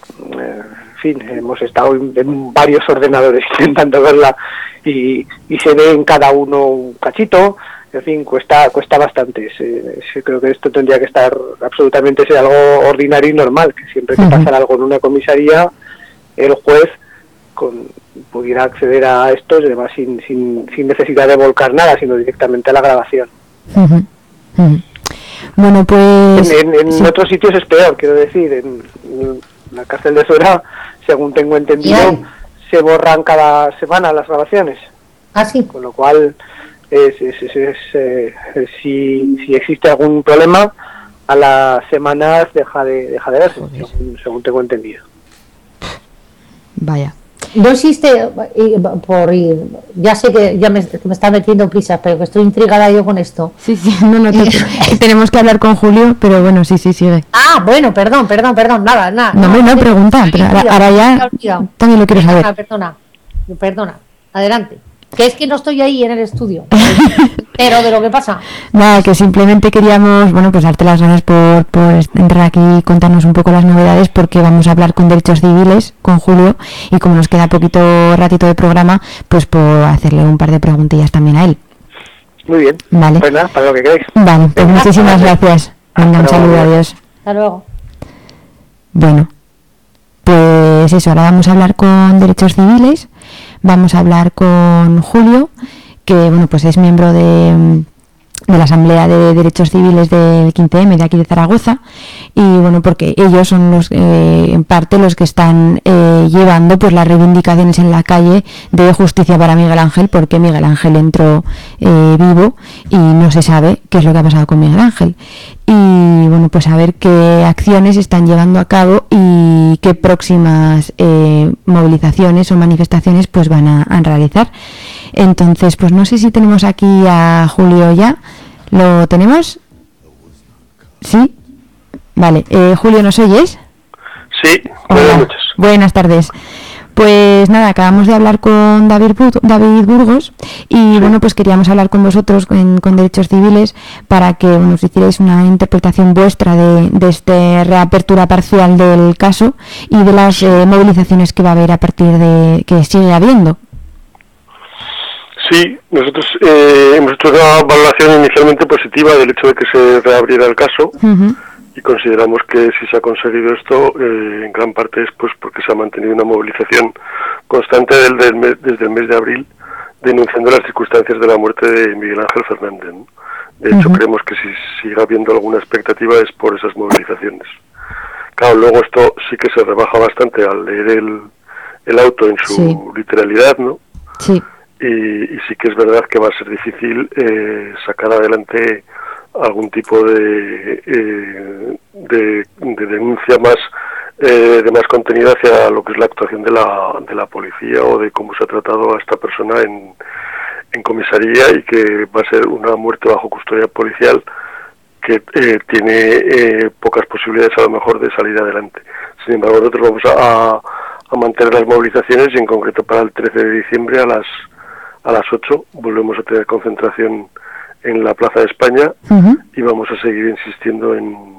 en fin, hemos estado en, en varios ordenadores intentando verla, y, y se ve en cada uno un cachito. En fin, cuesta cuesta bastante. Se, se- creo que esto tendría que estar absolutamente ser algo ordinario y normal, que siempre que Ujú. pasara algo en una comisaría, el juez con, pudiera acceder a esto, y además sin, sin, sin necesidad de volcar nada, sino directamente a la grabación. Ujú, ujú. Bueno, pues... En, en- en sí. otros sitios es peor, quiero decir, en, en la cárcel de Sora, según tengo entendido, Bien. se borran cada semana las grabaciones. Ah, sí. Con lo cual, es, es, es, es, eh, si, si existe algún problema, a las semanas deja de deja de verse, según, según tengo entendido. Vaya. No existe, y por ir, ya sé que ya me, que me está metiendo prisas, pero que estoy intrigada yo con esto. Sí, sí, no, no, te- tenemos que hablar con Julio, pero bueno, sí, sí, sigue. Ah, bueno, perdón, perdón, perdón, nada, nada. No, hombre, no, pregunta, pero ahora, ahora ya también lo quiero saber. Perdona, perdona, perdona, adelante. Que es que no estoy ahí en el estudio, pero de lo que pasa. Nada, que simplemente queríamos, bueno, pues darte las gracias por, por entrar aquí y contarnos un poco las novedades, porque vamos a hablar con derechos civiles con Julio, y como nos queda poquito ratito de programa, pues por hacerle un par de preguntillas también a él. Muy bien. Vale. Pues nada, para lo que queréis. Vale, pues muchísimas gracias. Venga, un Hasta saludo, luego. adiós. Hasta luego. Bueno, pues eso, ahora vamos a hablar con derechos civiles, vamos a hablar con Julio, que bueno, pues es miembro de, de la Asamblea de Derechos Civiles del quince eme de aquí de Zaragoza, y bueno, porque ellos son los eh, en parte los que están eh, llevando pues las reivindicaciones en la calle de justicia para Miguel Ángel, porque Miguel Ángel entró eh, vivo y no se sabe qué es lo que ha pasado con Miguel Ángel. Y bueno, pues a ver qué acciones están llevando a cabo y qué próximas eh, movilizaciones o manifestaciones pues van a, a realizar. Entonces, pues no sé si tenemos aquí a Julio ya. ¿Lo tenemos? ¿Sí? Vale. Eh, Julio, ¿nos oyes? Sí, buenas noches. Buenas tardes. Pues nada, acabamos de hablar con David, Bur- David Burgos, y bueno, pues queríamos hablar con vosotros, con, con Derechos Civiles, para que bueno, nos hicierais una interpretación vuestra de, de esta reapertura parcial del caso y de las eh, movilizaciones que va a haber a partir de que sigue habiendo. Sí, nosotros eh, hemos hecho una valoración inicialmente positiva del hecho de que se reabriera el caso. Uh-huh. Y consideramos que si se ha conseguido esto, eh, en gran parte es pues porque se ha mantenido una movilización constante del, del mes, desde el mes de abril, denunciando las circunstancias de la muerte de Miguel Ángel Fernández, ¿no? De hecho, Uh-huh. creemos que si sigue habiendo alguna expectativa es por esas movilizaciones. Claro, luego esto sí que se rebaja bastante al leer el, el auto en su Sí. literalidad, ¿no? Sí. Y, y sí que es verdad que va a ser difícil eh, sacar adelante algún tipo de, eh, de, de denuncia más eh, de más contenido hacia lo que es la actuación de la, de la policía o de cómo se ha tratado a esta persona en, en comisaría, y que va a ser una muerte bajo custodia policial que eh, tiene eh, pocas posibilidades a lo mejor de salir adelante. Sin embargo, nosotros vamos a, a mantener las movilizaciones y en concreto para el trece de diciembre a las a las ocho volvemos a tener concentración en la Plaza de España uh-huh. y vamos a seguir insistiendo en,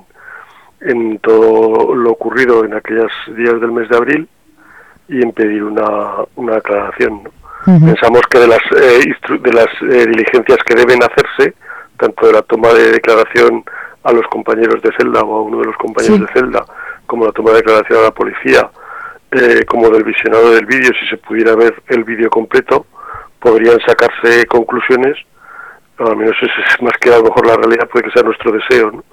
en todo lo ocurrido en aquellos días del mes de abril y en pedir una, una aclaración, ¿no? Uh-huh. Pensamos que de las eh, instru- de las eh, diligencias que deben hacerse, tanto de la toma de declaración a los compañeros de celda o a uno de los compañeros sí. de celda, como la toma de declaración a la policía, eh, como del visionado del vídeo, si se pudiera ver el vídeo completo, podrían sacarse conclusiones, al menos es, es más que a lo mejor la realidad, puede que sea nuestro deseo, ¿no?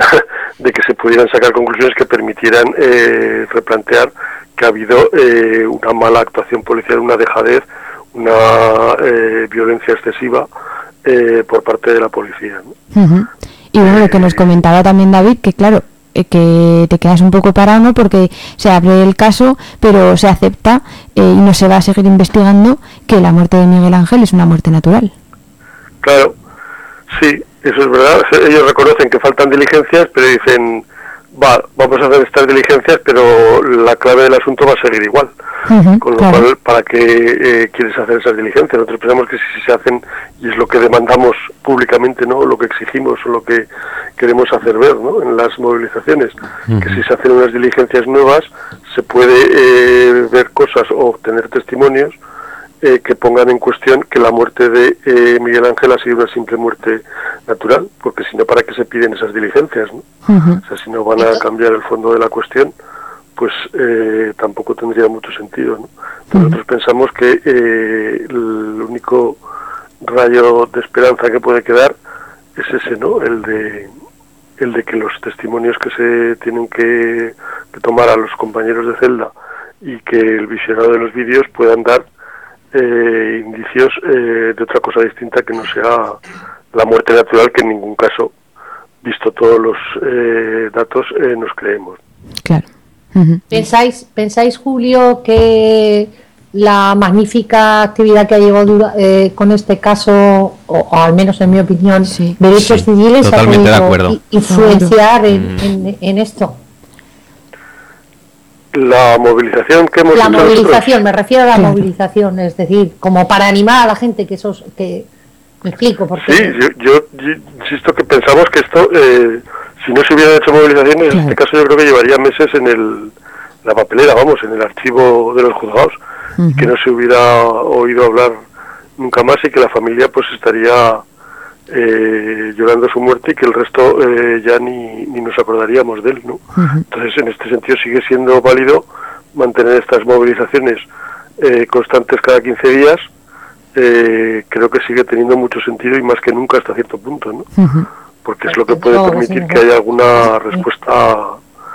de que se pudieran sacar conclusiones que permitieran eh, replantear que ha habido eh, una mala actuación policial, una dejadez, una eh, violencia excesiva eh, por parte de la policía, ¿no? Uh-huh. Y bueno, lo que nos comentaba también David, que claro, eh, que te quedas un poco parado, ¿no? Porque se abre el caso, pero se acepta eh, y no se va a seguir investigando que la muerte de Miguel Ángel es una muerte natural. Claro, sí, eso es verdad. Ellos reconocen que faltan diligencias, pero dicen, va, vamos a hacer estas diligencias, pero la clave del asunto va a seguir igual. Uh-huh, Con lo claro. cual, ¿para qué eh, quieres hacer esas diligencias? Nosotros pensamos que si, si se hacen, y es lo que demandamos públicamente, ¿no? Lo que exigimos o lo que queremos hacer ver, ¿no? En las movilizaciones, uh-huh. que si se hacen unas diligencias nuevas, se puede eh, ver cosas o obtener testimonios eh, que pongan en cuestión que la muerte de eh, Miguel Ángel ha sido una simple muerte natural, porque si no, ¿para qué se piden esas diligencias, ¿no? Uh-huh. O sea, si no van a cambiar el fondo de la cuestión, pues eh, tampoco tendría mucho sentido, ¿no? Nosotros uh-huh. pensamos que eh, el único rayo de esperanza que puede quedar es ese, ¿no? El de el de que los testimonios que se tienen que, que tomar a los compañeros de celda y que el visionado de los vídeos puedan dar eh, indicios eh, de otra cosa distinta que no sea la muerte natural, que en ningún caso, visto todos los eh, datos, eh, nos creemos. Claro. ¿Pensáis, ¿Pensáis, Julio, que la magnífica actividad que ha llevado eh, con este caso, o, o al menos en mi opinión, sí. derechos sí, civiles, ha podido influenciar en, mm. en, en esto? La movilización que hemos La hecho movilización, nosotros. me refiero a la claro. movilización, es decir, como para animar a la gente, que eso es, que me explico. Porque... Sí, yo, yo, yo insisto que pensamos que esto... Eh, si no se hubieran hecho movilizaciones, claro. en este caso yo creo que llevaría meses en el, la papelera, vamos, en el archivo de los juzgados, uh-huh. que no se hubiera oído hablar nunca más y que la familia pues estaría eh, llorando su muerte y que el resto eh, ya ni, ni nos acordaríamos de él, ¿no? Uh-huh. Entonces, en este sentido sigue siendo válido mantener estas movilizaciones eh, constantes cada quince días. Eh, creo que sigue teniendo mucho sentido y más que nunca hasta cierto punto, ¿no? Uh-huh. Porque es lo que puede permitir que haya alguna respuesta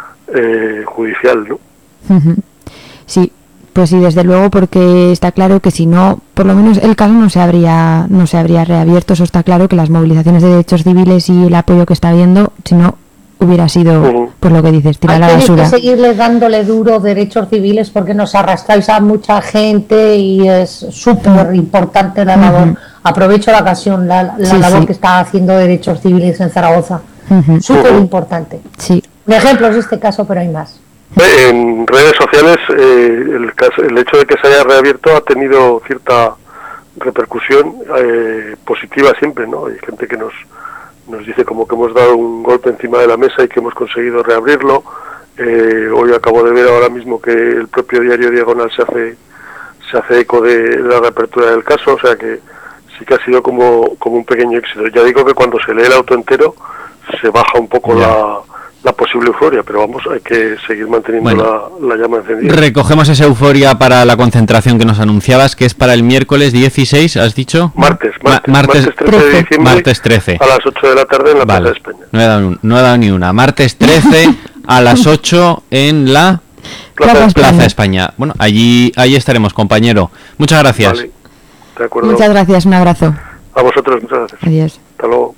eh, judicial, ¿no? Uh-huh. Sí, pues sí, desde luego, porque está claro que si no, por lo menos el caso no se habría no se habría reabierto. Eso está claro, que las movilizaciones de derechos civiles y el apoyo que está habiendo, si no, hubiera sido, uh-huh. por lo que dices, tirar la basura. Hay que seguirles dándole duro derechos civiles porque nos arrastráis a mucha gente y es súper uh-huh. importante la labor. Uh-huh. Aprovecho la ocasión, la, la sí, labor sí. que está haciendo derechos civiles en Zaragoza. Uh-huh. Súper importante. Sí. Un ejemplo es este caso, pero hay más. En redes sociales, eh, el, caso, el hecho de que se haya reabierto ha tenido cierta repercusión eh, positiva siempre, ¿no? Hay gente que nos nos dice como que hemos dado un golpe encima de la mesa y que hemos conseguido reabrirlo. Eh, hoy acabo de ver ahora mismo que el propio diario Diagonal se hace se hace eco de la reapertura del caso, o sea que sí que ha sido como, como un pequeño éxito. Ya digo que cuando se lee el auto entero se baja un poco la, la posible euforia, pero vamos, hay que seguir manteniendo bueno, la, la llama encendida. Recogemos esa euforia para la concentración que nos anunciabas, que es para el miércoles dieciséis, ¿has dicho? Martes, martes, Ma- martes, martes trece de diciembre, martes trece. A las ocho de la tarde en la vale. Plaza de España. No he dado, un, no he dado ni una. Martes trece a las ocho en la Plaza, Plaza, Plaza España. Bueno, allí, allí estaremos, compañero. Muchas gracias. Vale. De acuerdo. Muchas gracias, un abrazo. A vosotros, muchas gracias. Adiós. Hasta luego.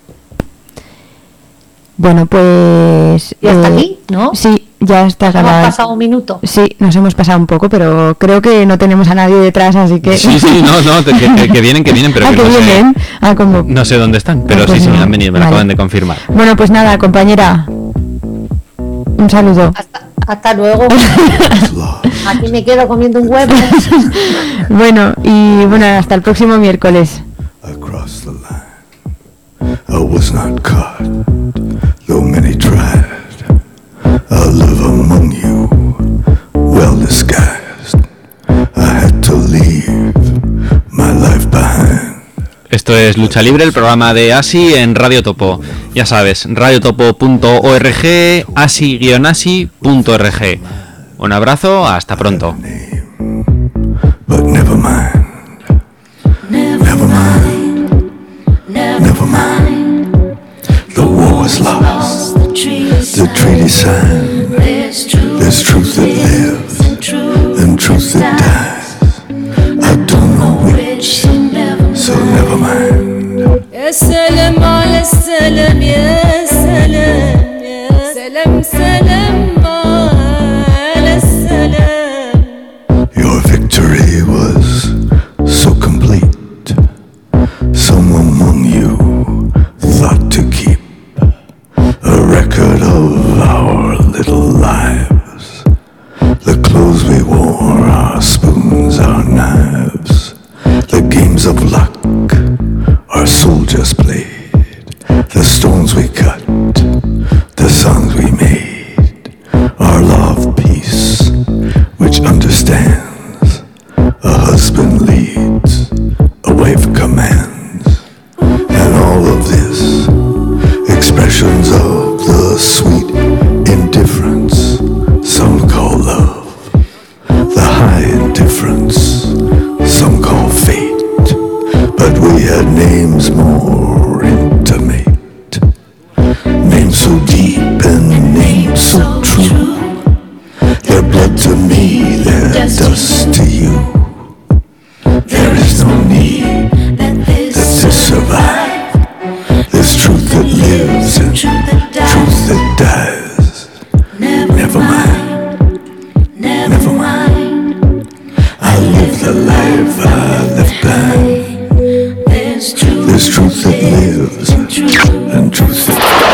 Bueno, pues... ¿Y hasta eh, aquí, no? Sí, ya está acabado. ¿Hemos pasado un minuto? Sí, nos hemos pasado un poco, pero creo que no tenemos a nadie detrás, así que... Sí, sí, no, no, que, que, que vienen, que vienen, pero ah, que, que no vienen. sé... Ah, como... No sé dónde están, pero ah, pues sí, sí, no. han venido, me vale. lo acaban de confirmar. Bueno, pues nada, compañera, un saludo. Hasta, hasta luego. Aquí me quedo comiendo un huevo. Bueno, y bueno, hasta el próximo miércoles. Across the line, I was not caught, though many tried. I live among you, well disguised. I had to leave my life behind. Esto es Lucha Libre, el programa de Asi en Radio Topo. Ya sabes, radiotopo punto org, asi guion asi punto org. Un abrazo, hasta pronto. But never mind, never mind, never mind. The war is lost, the treaty signed. There's truth that lives and truth that dies. I don't know which, so never mind. Ya selam ala selam, ya selam, ya selam, selam ala selam. Your victory was so complete. Someone among you thought to keep a record of our little lives. The clothes we wore, our spoons, our knives. The games of luck our soldiers played. The stones we cut, the songs we made. Our law of peace, which understands a husband leads, a wife commands. And all of this, expressions of the sweet indifference some call love, the high indifference some call fate. But we had names more intimate, names so deep and names so true. Their blood to me, their dust to you. There is no need that this survive. There's truth that lives and truth that dies. Never mind, never mind. I live the life I left behind. There's truth that lives and truth that dies.